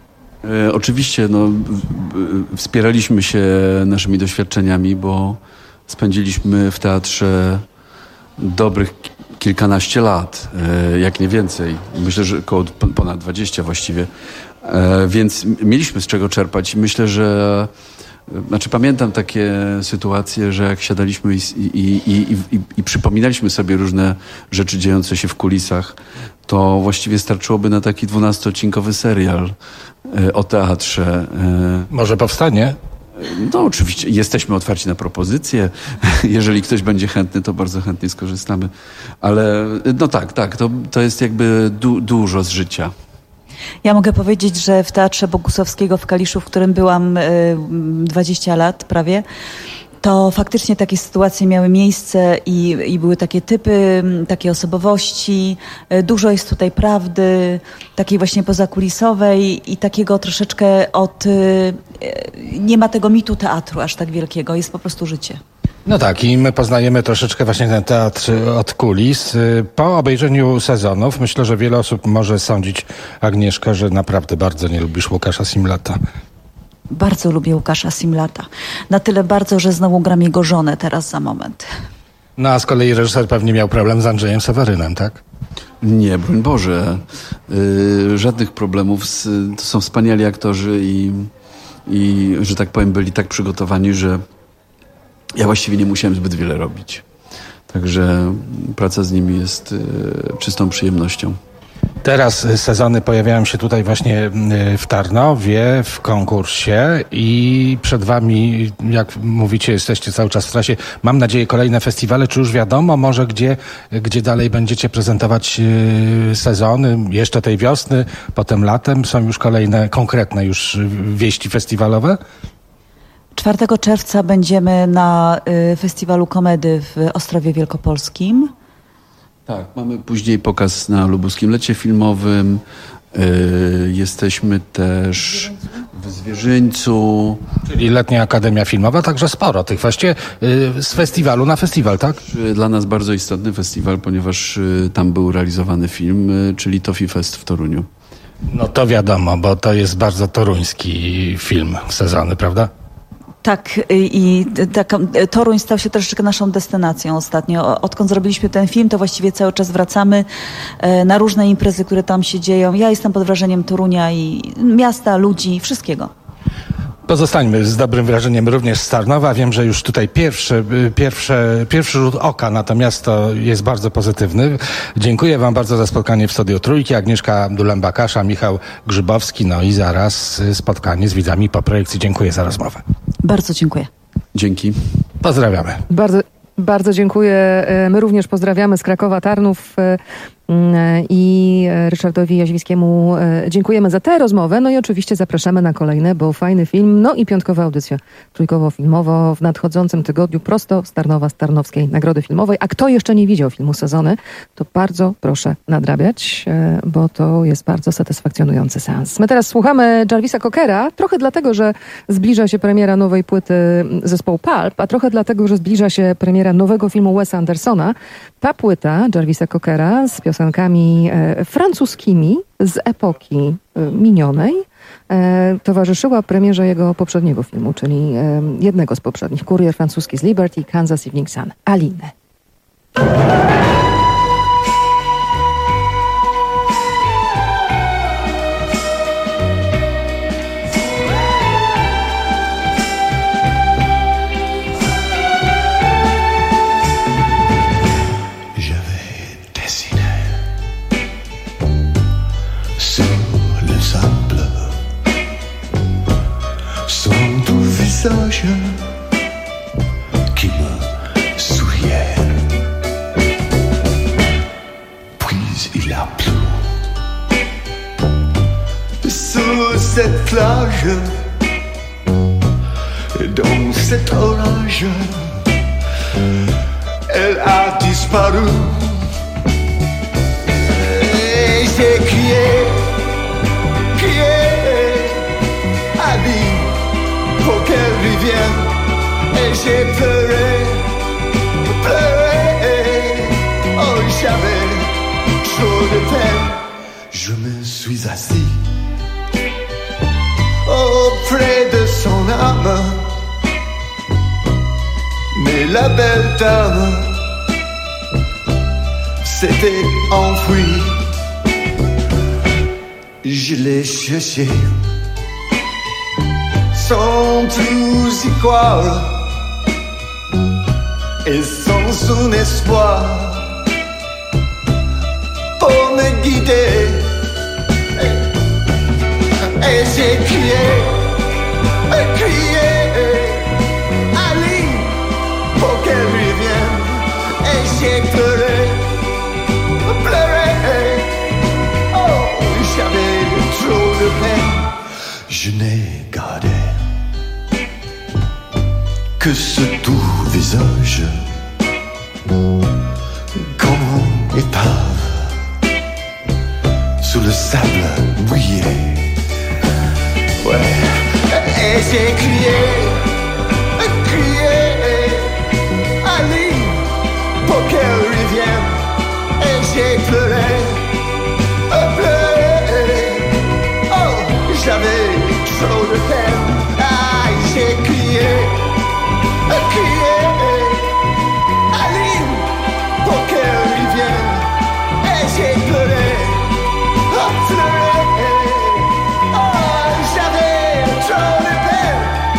E, oczywiście, no, w, w, wspieraliśmy się naszymi doświadczeniami, bo spędziliśmy w teatrze dobrych kilkanaście lat, jak nie więcej. Myślę, że około ponad dwadzieścia właściwie. Więc mieliśmy z czego czerpać i myślę, że znaczy pamiętam takie sytuacje, że jak siadaliśmy i, i, i, i, i przypominaliśmy sobie różne rzeczy dziejące się w kulisach, to właściwie starczyłoby na taki dwunastoodcinkowy serial o teatrze. Może powstanie? No oczywiście, jesteśmy otwarci na propozycje. Jeżeli ktoś będzie chętny, to bardzo chętnie skorzystamy. Ale no tak, tak, to, to jest jakby du, dużo z życia. Ja mogę powiedzieć, że w Teatrze Bogusławskiego w Kaliszu, w którym byłam y, dwadzieścia lat prawie, to faktycznie takie sytuacje miały miejsce i, i były takie typy, takie osobowości. Dużo jest tutaj prawdy, takiej właśnie pozakulisowej i takiego troszeczkę od... Nie ma tego mitu teatru aż tak wielkiego, jest po prostu życie. No tak, i my poznajemy troszeczkę właśnie ten teatr od kulis. Po obejrzeniu Sezonów myślę, że wiele osób może sądzić, Agnieszka, że naprawdę bardzo nie lubisz Łukasza Simlata. Bardzo lubię Łukasza Simlata. Na tyle bardzo, że znowu gram jego żonę teraz za moment. No a z kolei reżyser pewnie miał problem z Andrzejem Sewerynem, tak? Nie, broń Boże. Yy, żadnych problemów. Z, to są wspaniali aktorzy i, i, że tak powiem, byli tak przygotowani, że ja właściwie nie musiałem zbyt wiele robić. Także praca z nimi jest e, czystą przyjemnością. Teraz sezony pojawiają się tutaj właśnie w Tarnowie w konkursie i przed wami, jak mówicie, jesteście cały czas w trasie. Mam nadzieję kolejne festiwale. Czy już wiadomo może gdzie, gdzie dalej będziecie prezentować sezony? Jeszcze tej wiosny, potem latem są już kolejne konkretne już wieści festiwalowe? czwartego czerwca będziemy na festiwalu komedy w Ostrowie Wielkopolskim. Tak, mamy później pokaz na Lubuskim Lecie Filmowym. Yy, jesteśmy też w Zwierzyńcu. Czyli Letnia Akademia Filmowa, także sporo tych właściwie yy, z festiwalu na festiwal, tak? Dla nas bardzo istotny festiwal, ponieważ yy, tam był realizowany film, yy, czyli Tofi Fest w Toruniu. No to wiadomo, bo to jest bardzo toruński film sezony, prawda? Tak, i taka, Toruń stał się troszeczkę naszą destynacją ostatnio. Odkąd zrobiliśmy ten film, to właściwie cały czas wracamy na różne imprezy, które tam się dzieją. Ja jestem pod wrażeniem Torunia i miasta, ludzi, wszystkiego. Pozostańmy z dobrym wrażeniem również z Tarnowa. Wiem, że już tutaj pierwszy, pierwszy, pierwszy rzut oka na to miasto jest bardzo pozytywny. Dziękuję wam bardzo za spotkanie w Studiu Trójki. Agnieszka Dulęba-Kasza, Michał Grzybowski, no i zaraz spotkanie z widzami po projekcji. Dziękuję za rozmowę. Bardzo dziękuję. Dzięki. Pozdrawiamy. Bardzo, bardzo dziękuję. My również pozdrawiamy z Krakowa, Tarnów i Ryszardowi Jaźwieckiemu dziękujemy za tę rozmowę. No i oczywiście zapraszamy na kolejne, bo fajny film, no i piątkowa audycja trójkowo-filmowo w nadchodzącym tygodniu prosto z Tarnowa, z Tarnowskiej Nagrody Filmowej. A kto jeszcze nie widział filmu Sezony, to bardzo proszę nadrabiać, bo to jest bardzo satysfakcjonujący seans. My teraz słuchamy Jarvisa Cockera, trochę dlatego, że zbliża się premiera nowej płyty zespołu Pulp, a trochę dlatego, że zbliża się premiera nowego filmu Wesa Andersona. Ta płyta Jarvisa Cockera z piosenkami e, francuskimi z epoki e, minionej e, towarzyszyła premierze jego poprzedniego filmu, czyli e, jednego z poprzednich, Kurier francuski z Liberty, Kansas Evening Sun, Aline. Qui me souriait. Puis il a plu sous cette plage, dans cet orage, elle a disparu. Et j'ai crié, crié, Ali, pour qu'elle revienne. Et j'ai pleuré, pleuré, oh j'avais trop de peine. Je me suis assis auprès de son âme, mais la belle dame s'était enfuie. Je l'ai cherché sans plus y croire, et sans un espoir pour me guider. Et j'ai crié, crié, Ali, pour qu'elle revienne. Et j'ai pleuré, pleuré, oh, j'avais trop de peine. Je n'ai gardé que ce doux visage, comme une épave sous le sable mouillé. Ouais. Et j'ai crié, crié, Ali, pour qu'elle revienne. Et j'ai pleuré, pleuré, oh, j'avais trop de peine. Ah, j'ai crié, crié, Ali, pour qu'elle revienne. Et j'ai pleuré, pleuré, oh, j'avais trop de peine.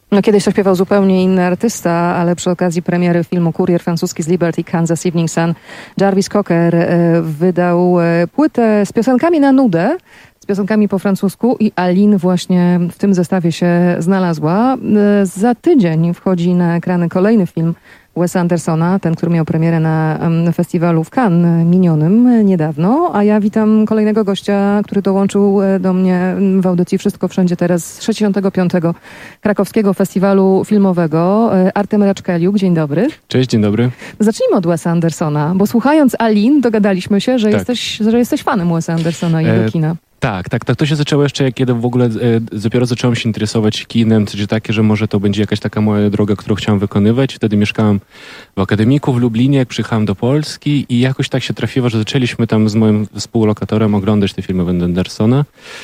No, kiedyś to śpiewał zupełnie inny artysta, ale przy okazji premiery filmu Kurier francuski z Liberty, Kansas Evening Sun, Jarvis Cocker e, wydał e, płytę z piosenkami na nudę, z piosenkami po francusku i Aline właśnie w tym zestawie się znalazła. E, za tydzień wchodzi na ekrany kolejny film Wesa Andersona, ten, który miał premierę na um, festiwalu w Cannes minionym niedawno, a ja witam kolejnego gościa, który dołączył do mnie w audycji Wszystko Wszędzie Teraz z sześćdziesiątego piątego Krakowskiego Festiwalu Filmowego. Artem Raczkeliuk, dzień dobry. Cześć, dzień dobry. Zacznijmy od Wesa Andersona, bo słuchając Aline dogadaliśmy się, że, tak. jesteś, że jesteś fanem Wesa Andersona i jego e... kina. Tak, tak, tak. To się zaczęło jeszcze, kiedy w ogóle e, dopiero zacząłem się interesować kinem, czy takie, że może to będzie jakaś taka moja droga, którą chciałem wykonywać. Wtedy mieszkałem w Akademiku w Lublinie, jak przyjechałem do Polski i jakoś tak się trafiło, że zaczęliśmy tam z moim współlokatorem oglądać te filmy Wesa Andersona.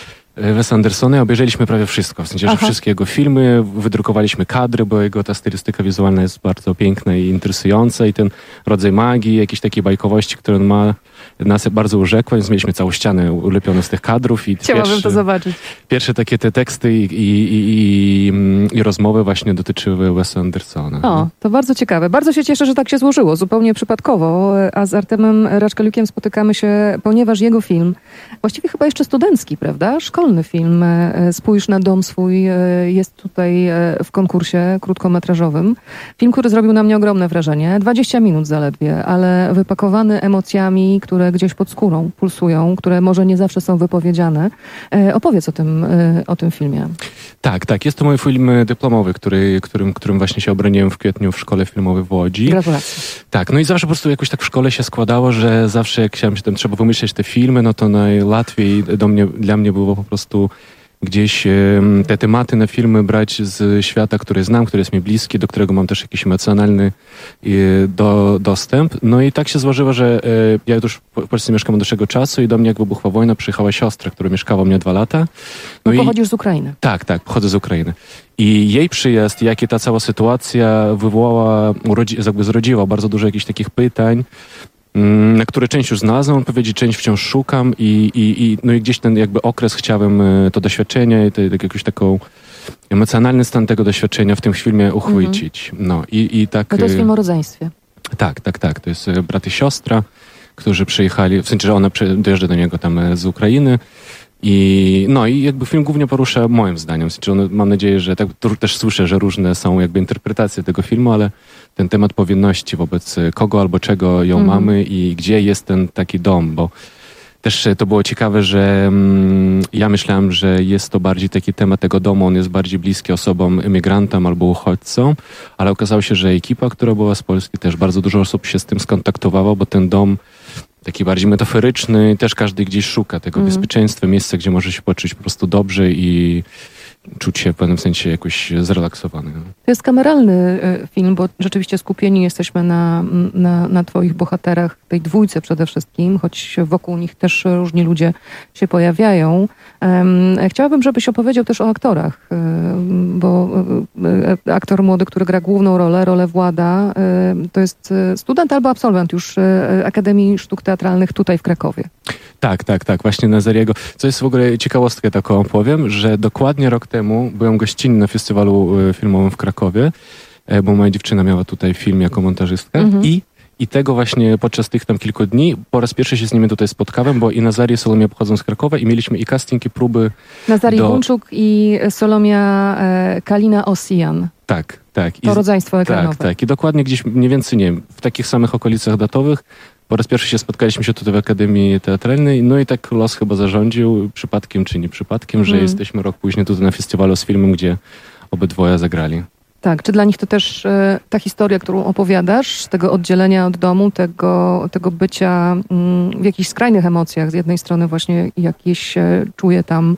Wesa Andersona i obejrzeliśmy prawie wszystko, w sensie, że Aha. wszystkie jego filmy, wydrukowaliśmy kadry, bo jego ta stylistyka wizualna jest bardzo piękna i interesująca i ten rodzaj magii, jakiejś takiej bajkowości, który on ma, nas bardzo urzekła, więc mieliśmy całą ścianę ulepione z tych kadrów. I Chciałabym pierwsze, to zobaczyć. Pierwsze takie te teksty i, i, i, i, i rozmowy właśnie dotyczyły Wesa Andersona. O, to bardzo ciekawe. Bardzo się cieszę, że tak się złożyło, zupełnie przypadkowo, a z Artemem Raczkeliukiem spotykamy się, ponieważ jego film, właściwie chyba jeszcze studencki, prawda? Szkolny film, Spójrz na dom swój, jest tutaj w konkursie krótkometrażowym. Film, który zrobił na mnie ogromne wrażenie. dwadzieścia minut zaledwie, ale wypakowany emocjami, które gdzieś pod skórą pulsują, które może nie zawsze są wypowiedziane. Opowiedz o tym, o tym filmie. Tak, tak. Jest to mój film dyplomowy, który, którym, którym właśnie się obroniłem w kwietniu w Szkole Filmowej w Łodzi. Gratulacje. Tak, no i zawsze po prostu jakoś tak w szkole się składało, że zawsze jak chciałem się tam trzeba wymyśleć te filmy, no to najłatwiej do mnie, dla mnie było po prostu gdzieś te tematy na filmy brać z świata, który znam, który jest mi bliski, do którego mam też jakiś emocjonalny do, dostęp. No i tak się złożyło, że ja już w Polsce mieszkam od dłuższego czasu i do mnie jak wybuchła wojna przyjechała siostra, która mieszkała u mnie dwa lata. No i pochodzisz z Ukrainy. Tak, tak, pochodzę z Ukrainy. I jej przyjazd, jak i ta cała sytuacja wywołała, urodzi, jakby zrodziła bardzo dużo jakichś takich pytań, na które część już znalazłem odpowiedzi, część wciąż szukam i, i, i, no i gdzieś ten jakby okres chciałem to doświadczenie i to, tak jakiś taką emocjonalny stan tego doświadczenia w tym filmie uchwycić. Mm-hmm. No i, i tak... No to jest film o rodzeństwie. Tak, tak, tak. To jest brat i siostra, którzy przyjechali, w sensie, że ona dojeżdża do niego tam z Ukrainy. I no i jakby film głównie porusza moim zdaniem, znaczy on, mam nadzieję, że tak też słyszę, że różne są jakby interpretacje tego filmu, ale ten temat powinności wobec kogo albo czego ją mm. mamy i gdzie jest ten taki dom, bo też to było ciekawe, że mm, ja myślałem, że jest to bardziej taki temat tego domu, on jest bardziej bliski osobom emigrantom albo uchodźcom, ale okazało się, że ekipa, która była z Polski, też bardzo dużo osób się z tym skontaktowało, bo ten dom taki bardziej metaforyczny, też każdy gdzieś szuka tego mm. bezpieczeństwa, miejsca, gdzie może się poczuć po prostu dobrze i czuć się w pewnym sensie jakoś zrelaksowany. To jest kameralny film, bo rzeczywiście skupieni jesteśmy na, na, na twoich bohaterach, tej dwójce przede wszystkim, choć wokół nich też różni ludzie się pojawiają. Um, chciałabym, żebyś opowiedział też o aktorach, um, bo um, aktor młody, który gra główną rolę, rolę Włada, um, to jest student albo absolwent już um, Akademii Sztuk Teatralnych tutaj w Krakowie. Tak, tak, tak, właśnie Nazariego. Co jest w ogóle ciekawostkę taką opowiem, że dokładnie rok temu byłem gościnny na festiwalu filmowym w Krakowie, bo moja dziewczyna miała tutaj film jako montażystka mhm. i I tego właśnie podczas tych tam kilku dni po raz pierwszy się z nimi tutaj spotkałem, bo i Nazarię i Solomia pochodzą z Krakowa i mieliśmy i casting, i próby. Nazari do... Bunczuk i Solomia e, Kalina Osian. Tak, tak. To I, rodzeństwo ekranowe. Tak, tak. I dokładnie gdzieś mniej więcej, nie wiem, w takich samych okolicach datowych po raz pierwszy się spotkaliśmy się tutaj w Akademii Teatralnej, no i tak los chyba zarządził, przypadkiem czy nie przypadkiem, że hmm. jesteśmy rok później tutaj na festiwalu z filmem, gdzie obydwoje zagrali. Tak, czy dla nich to też e, ta historia, którą opowiadasz, tego oddzielenia od domu, tego, tego bycia mm, w jakichś skrajnych emocjach. Z jednej strony właśnie jakieś e, czuje tam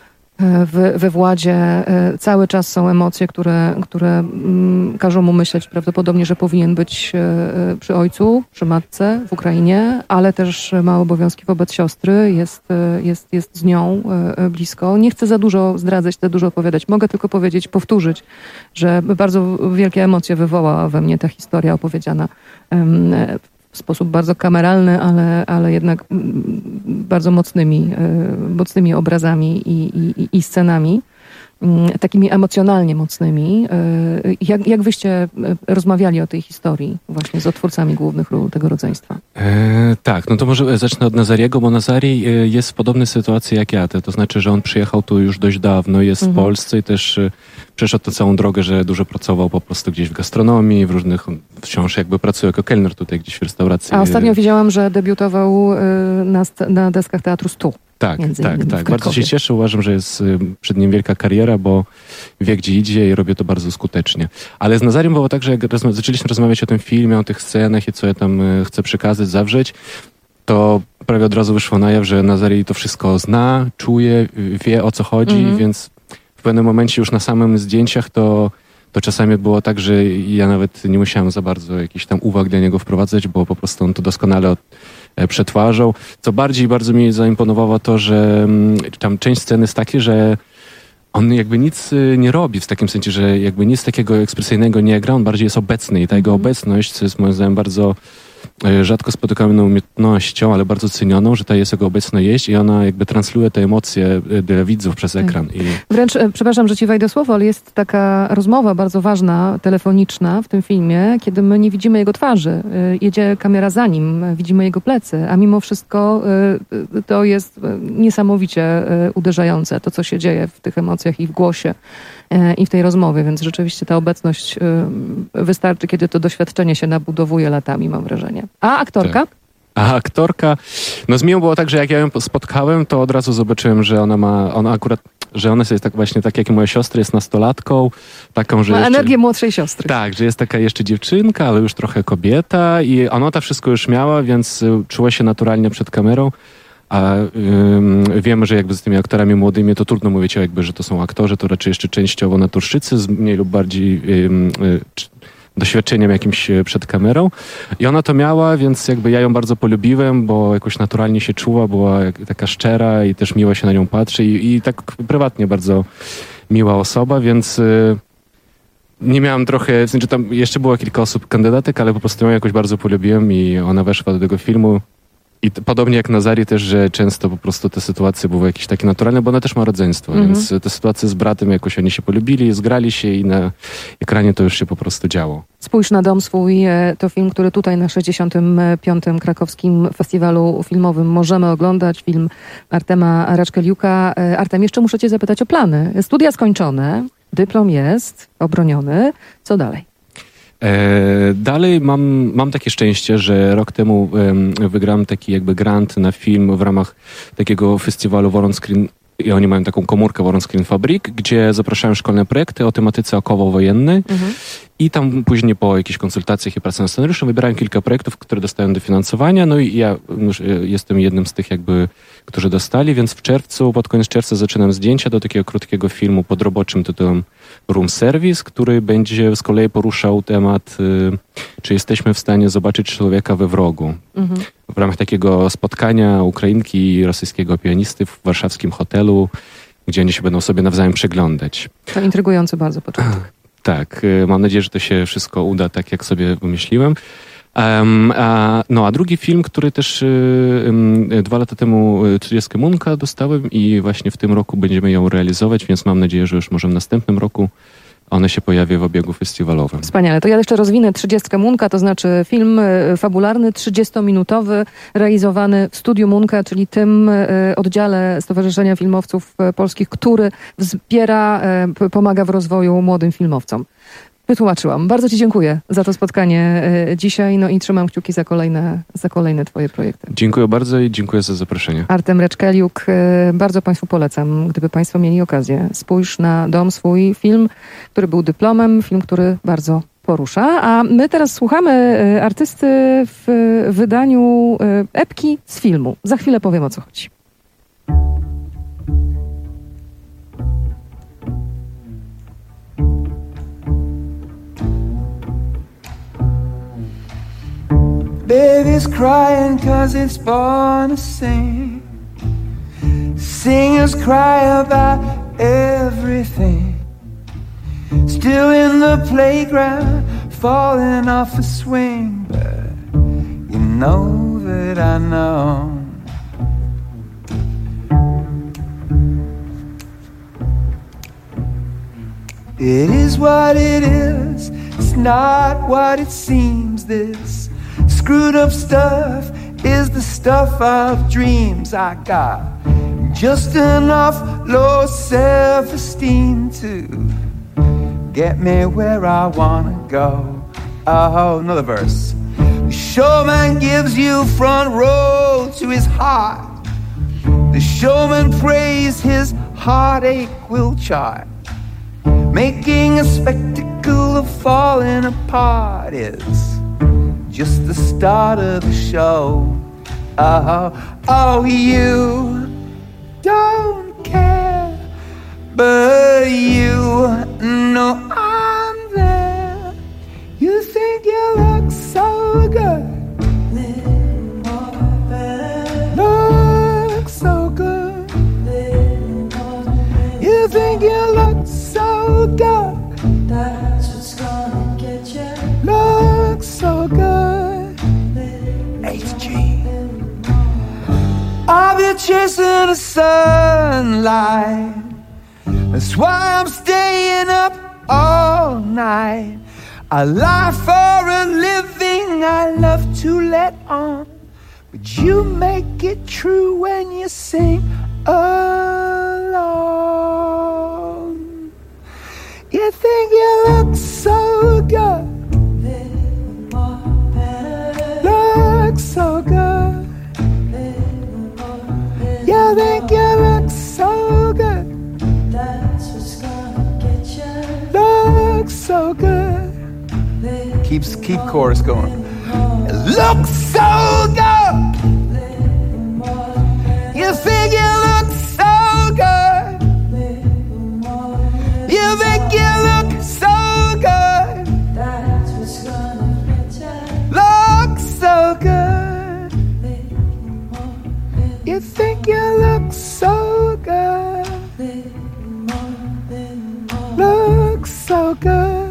e, w, we Władzie e, cały czas są emocje, które, które mm, każą mu myśleć prawdopodobnie, że powinien być e, przy ojcu, przy matce w Ukrainie, ale też ma obowiązki wobec siostry, jest, e, jest, jest z nią e, blisko. Nie chcę za dużo zdradzać, za dużo opowiadać. Mogę tylko powiedzieć, powtórzyć, że bardzo wielkie emocje wywołała we mnie ta historia opowiedziana um, w sposób bardzo kameralny, ale, ale jednak bardzo mocnymi, um, mocnymi obrazami i, i, i scenami. mm, takimi emocjonalnie mocnymi. Y, jak, jak wyście y, rozmawiali o tej historii właśnie z odtwórcami głównych ról tego rodzeństwa? E, tak, no to może zacznę od Nazariego, bo Nazari e, jest w podobnej sytuacji jak ja. To, to znaczy, że on przyjechał tu już dość dawno, jest Mhm. w Polsce i też e, przeszedł tę całą drogę, że dużo pracował po prostu gdzieś w gastronomii, w różnych, wciąż jakby pracuje jako kelner tutaj gdzieś w restauracji. A ostatnio widziałam, że debiutował y, na, st- na deskach Teatru Stu. Tak, między tak, innymi w tak. Bardzo Krakowie. się cieszę. Uważam, że jest y, przed nim wielka kariera, bo wie, gdzie idzie i robi to bardzo skutecznie. Ale z Nazariem było tak, że jak rozma- zaczęliśmy rozmawiać o tym filmie, o tych scenach i co ja tam y, chcę przekazać, zawrzeć, to prawie od razu wyszło na jaw, że Nazari to wszystko zna, czuje, y, wie, o co chodzi, Mhm. więc w pewnym momencie już na samym zdjęciach to to czasami było tak, że ja nawet nie musiałem za bardzo jakichś tam uwag dla niego wprowadzać, bo po prostu on to doskonale od, e, przetwarzał. Co bardziej bardzo mi zaimponowało to, że mm, tam część sceny jest takie, że on jakby nic y, nie robi w takim sensie, że jakby nic takiego ekspresyjnego nie gra, on bardziej jest obecny i ta jego obecność, co jest moim zdaniem bardzo y, rzadko spotykaną umiejętnością, ale bardzo cenioną, że ta jest jego obecność jest i ona jakby transluje te emocje y, dla widzów przez ekran. I Wręcz, e, przepraszam, że ci wejdę słowo, ale jest taka rozmowa bardzo ważna, telefoniczna w tym filmie, kiedy my nie widzimy jego twarzy. E, Jedzie kamera za nim, e, widzimy jego plecy, a mimo wszystko e, e, to jest e, niesamowicie e, uderzające, to co się dzieje w tych emocjach i w głosie e, i w tej rozmowie, więc rzeczywiście ta obecność e, wystarczy, kiedy to doświadczenie się nabudowuje latami, mam wrażenie. A aktorka? Tak. A aktorka, no z Miją było tak, że jak ja ją spotkałem, to od razu zobaczyłem, że ona ma, ona akurat, że ona jest tak właśnie tak jak i moja siostra, jest nastolatką, taką, że Ma jeszcze, energię młodszej siostry. tak, że jest taka jeszcze dziewczynka, ale już trochę kobieta i ona to wszystko już miała, więc y, czuła się naturalnie przed kamerą. A ym, wiemy, że jakby z tymi aktorami młodymi to trudno mówić, o jakby, że to są aktorzy, to raczej jeszcze częściowo naturszczycy z mniej lub bardziej ym, y, czy- doświadczeniem jakimś e, przed kamerą. I ona to miała, więc jakby ja ją bardzo polubiłem, bo jakoś naturalnie się czuła, była jak, taka szczera i też miło się na nią patrzy i, i tak prywatnie bardzo miła osoba, więc y, nie miałem trochę, znaczy tam jeszcze było kilka osób kandydatek, ale po prostu ją jakoś bardzo polubiłem i ona weszła do tego filmu. I t- podobnie jak Nazari też, że często po prostu te sytuacje były jakieś takie naturalne, bo ona też ma rodzeństwo, Mhm. więc te sytuacje z bratem jakoś oni się polubili, zgrali się i na ekranie to już się po prostu działo. Spójrz na dom swój, e, to film, który tutaj na sześćdziesiątym piątym Krakowskim Festiwalu Filmowym możemy oglądać, film Artema Raczkeliuka. E, Artem, jeszcze muszę cię zapytać o plany. Studia skończone, dyplom jest obroniony. Co dalej? E, dalej mam, mam takie szczęście, że rok temu em, wygrałem taki jakby grant na film w ramach takiego festiwalu Woron Screen i oni mają taką komórkę Woron Screen Fabrik, gdzie zapraszają szkolne projekty o tematyce okołowojennej i tam później po jakichś konsultacjach i pracy nad scenariuszem wybierałem kilka projektów, które dostają dofinansowania, no i ja już, e, jestem jednym z tych jakby, którzy dostali, więc w czerwcu, pod koniec czerwca zaczynam zdjęcia do takiego krótkiego filmu pod roboczym tytułem Room Service, który będzie z kolei poruszał temat, y, czy jesteśmy w stanie zobaczyć człowieka we wrogu. Mhm. W ramach takiego spotkania Ukrainki i rosyjskiego pianisty w warszawskim hotelu, gdzie oni się będą sobie nawzajem przeglądać. To intrygujący bardzo początek. Tak, y, mam nadzieję, że to się wszystko uda tak, jak sobie wymyśliłem. Um, a, no a drugi film, który też y, y, dwa lata temu y, trzydziestkę Munka dostałem i właśnie w tym roku będziemy ją realizować, więc mam nadzieję, że już może w następnym roku one się pojawi w obiegu festiwalowym. Wspaniale. To ja jeszcze rozwinę trzydziestkę Munka, to znaczy film e, fabularny, trzydziestominutowy, realizowany w Studiu Munka, czyli tym e, oddziale Stowarzyszenia Filmowców e, Polskich, który wspiera, e, p- pomaga w rozwoju młodym filmowcom. Wytłumaczyłam. Bardzo ci dziękuję za to spotkanie e, dzisiaj, no i trzymam kciuki za kolejne, za kolejne twoje projekty. Dziękuję bardzo i dziękuję za zaproszenie. Artem Raczkeliuk, e, bardzo Państwu polecam, gdyby Państwo mieli okazję. Spójrz na dom swój, film, który był dyplomem, film, który bardzo porusza. A my teraz słuchamy e, artysty w wydaniu e, epki z filmu. Za chwilę powiem, o co chodzi. Baby's crying cause it's born to sing. Singers cry about everything. Still in the playground, falling off a swing. But you know that I know. It is what it is, it's not what it seems. This screwed up stuff is the stuff of dreams. I got just enough low self-esteem to get me where I wanna go. Oh, another verse. The showman gives you front row to his heart. The showman prays his heartache will chart. Making a spectacle of falling apart is just the start of the show. Oh, oh, you don't care, but you know I'm there. You think you look so good, look so good. You think you look so good, that's what's gonna get you. Look so good, H G. I've been chasing the sunlight, that's why I'm staying up all night. I lie for a living, I love to let on, but you make it true when you sing along. You think you look so good, look so good. You think you look so good, that's what's gonna get you. Look so good. Keeps keep chorus going. Look so good. You think you look so good. You think you look so good. That's what's gonna get you. Look so good. You think you look so good. Look so good.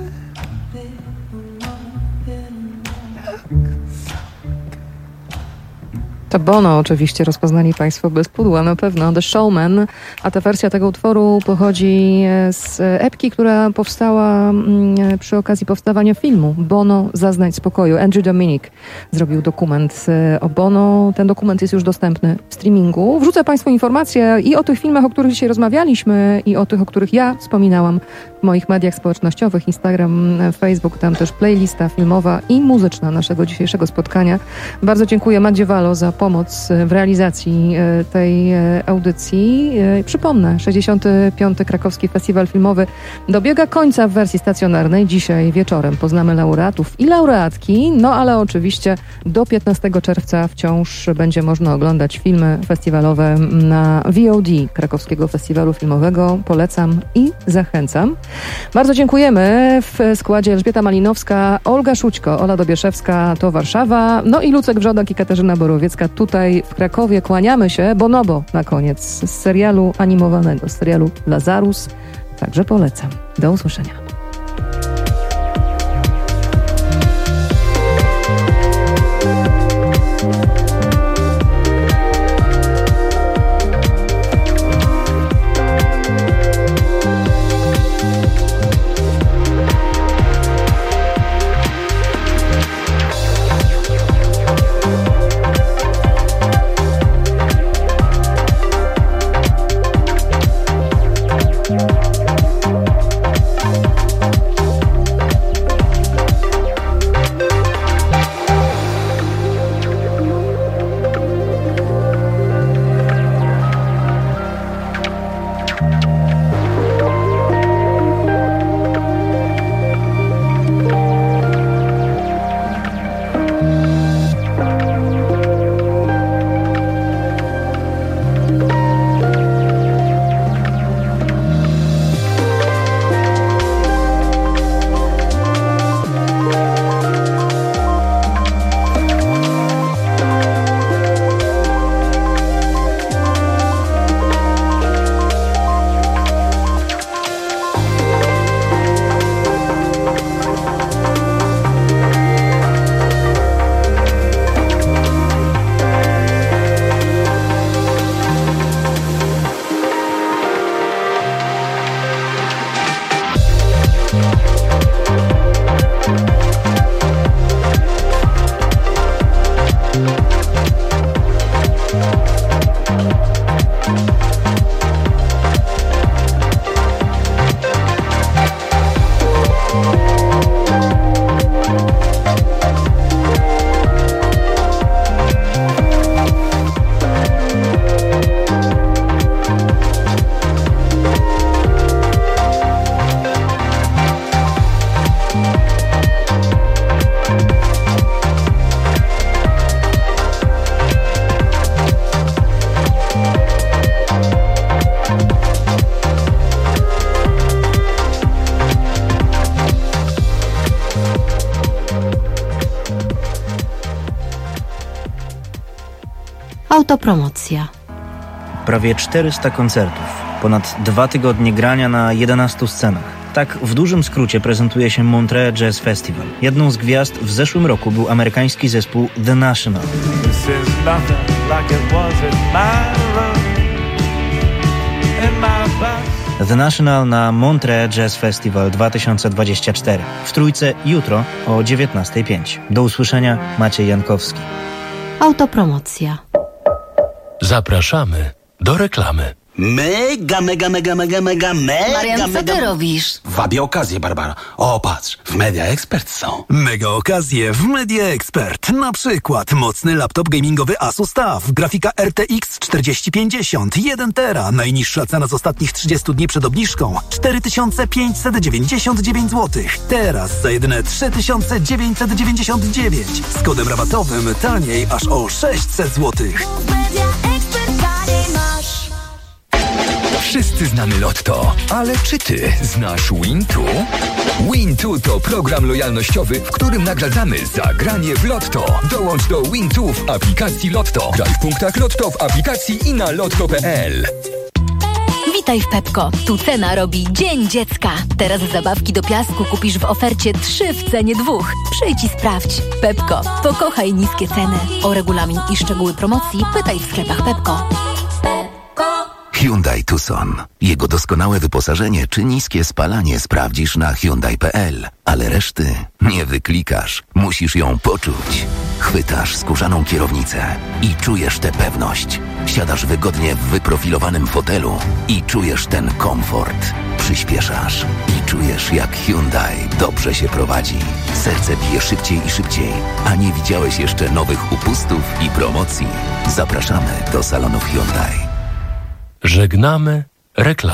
To Bono oczywiście rozpoznali Państwo bez pudła, na pewno. The Showman, a ta wersja tego utworu pochodzi z epki, która powstała przy okazji powstawania filmu Bono, Zaznać spokoju. Andrew Dominic zrobił dokument o Bono. Ten dokument jest już dostępny w streamingu. Wrzucę Państwu informacje i o tych filmach, o których dzisiaj rozmawialiśmy, i o tych, o których ja wspominałam w moich mediach społecznościowych, Instagram, Facebook, tam też playlista filmowa i muzyczna naszego dzisiejszego spotkania. Bardzo dziękuję Magdzie Walo za pomoc w realizacji tej audycji. Przypomnę, sześćdziesiąty piąty Krakowski Festiwal Filmowy dobiega końca w wersji stacjonarnej. Dzisiaj wieczorem poznamy laureatów i laureatki, no ale oczywiście do piętnastego czerwca wciąż będzie można oglądać filmy festiwalowe na V O D Krakowskiego Festiwalu Filmowego. Polecam i zachęcam. Bardzo dziękujemy. W składzie Elżbieta Malinowska, Olga Szućko, Ola Dobieszewska, to Warszawa, no i Lucek Brzodak i Katarzyna Borowiecka tutaj w Krakowie. Kłaniamy się. Bonobo na koniec z serialu animowanego, z serialu Lazarus. Także polecam. Do usłyszenia. We'll be right back. Autopromocja. Prawie czterysta koncertów, ponad dwa tygodnie grania na jedenastu scenach. Tak w dużym skrócie prezentuje się Montreux Jazz Festival. Jedną z gwiazd w zeszłym roku był amerykański zespół The National. The National na Montreux Jazz Festival dwa tysiące dwudziesty czwarty. W Trójce jutro o dziewiętnasta pięć. Do usłyszenia, Maciej Jankowski. Autopromocja. Zapraszamy do reklamy. Mega, mega, mega, mega, mega, mega, Marian, co mega... ty robisz? Wabię okazję, Barbara. O, patrz, w Media Expert są. Mega okazje w Media Expert. Na przykład mocny laptop gamingowy Asus T A F, grafika R T X czterdzieści pięćdziesiąt, jeden tera. Najniższa cena z ostatnich trzydziestu dni przed obniżką cztery tysiące pięćset dziewięćdziesiąt dziewięć złotych. Teraz za jedyne trzy tysiące dziewięćset dziewięćdziesiąt dziewięć. Z kodem rabatowym taniej aż o sześćset złotych. Wszyscy znamy Lotto, ale czy ty znasz Wintu? Wintu to program lojalnościowy, w którym nagradzamy za granie w Lotto. Dołącz do Wintu w aplikacji Lotto. Graj w punktach Lotto w aplikacji i na lotto kropka p l. Witaj w Pepko. Tu cena robi Dzień Dziecka. Teraz zabawki do piasku kupisz w ofercie trzy w cenie dwóch. Przyjdź i sprawdź. Pepko. Pokochaj niskie ceny. O regulamin i szczegóły promocji pytaj w sklepach Pepko. Hyundai Tucson. Jego doskonałe wyposażenie czy niskie spalanie sprawdzisz na hyundai kropka p l, ale reszty nie wyklikasz. Musisz ją poczuć. Chwytasz skórzaną kierownicę i czujesz tę pewność. Siadasz wygodnie w wyprofilowanym fotelu i czujesz ten komfort. Przyspieszasz i czujesz, jak Hyundai dobrze się prowadzi. Serce bije szybciej i szybciej, a nie widziałeś jeszcze nowych upustów i promocji. Zapraszamy do salonów Hyundai. Żegnamy reklamę.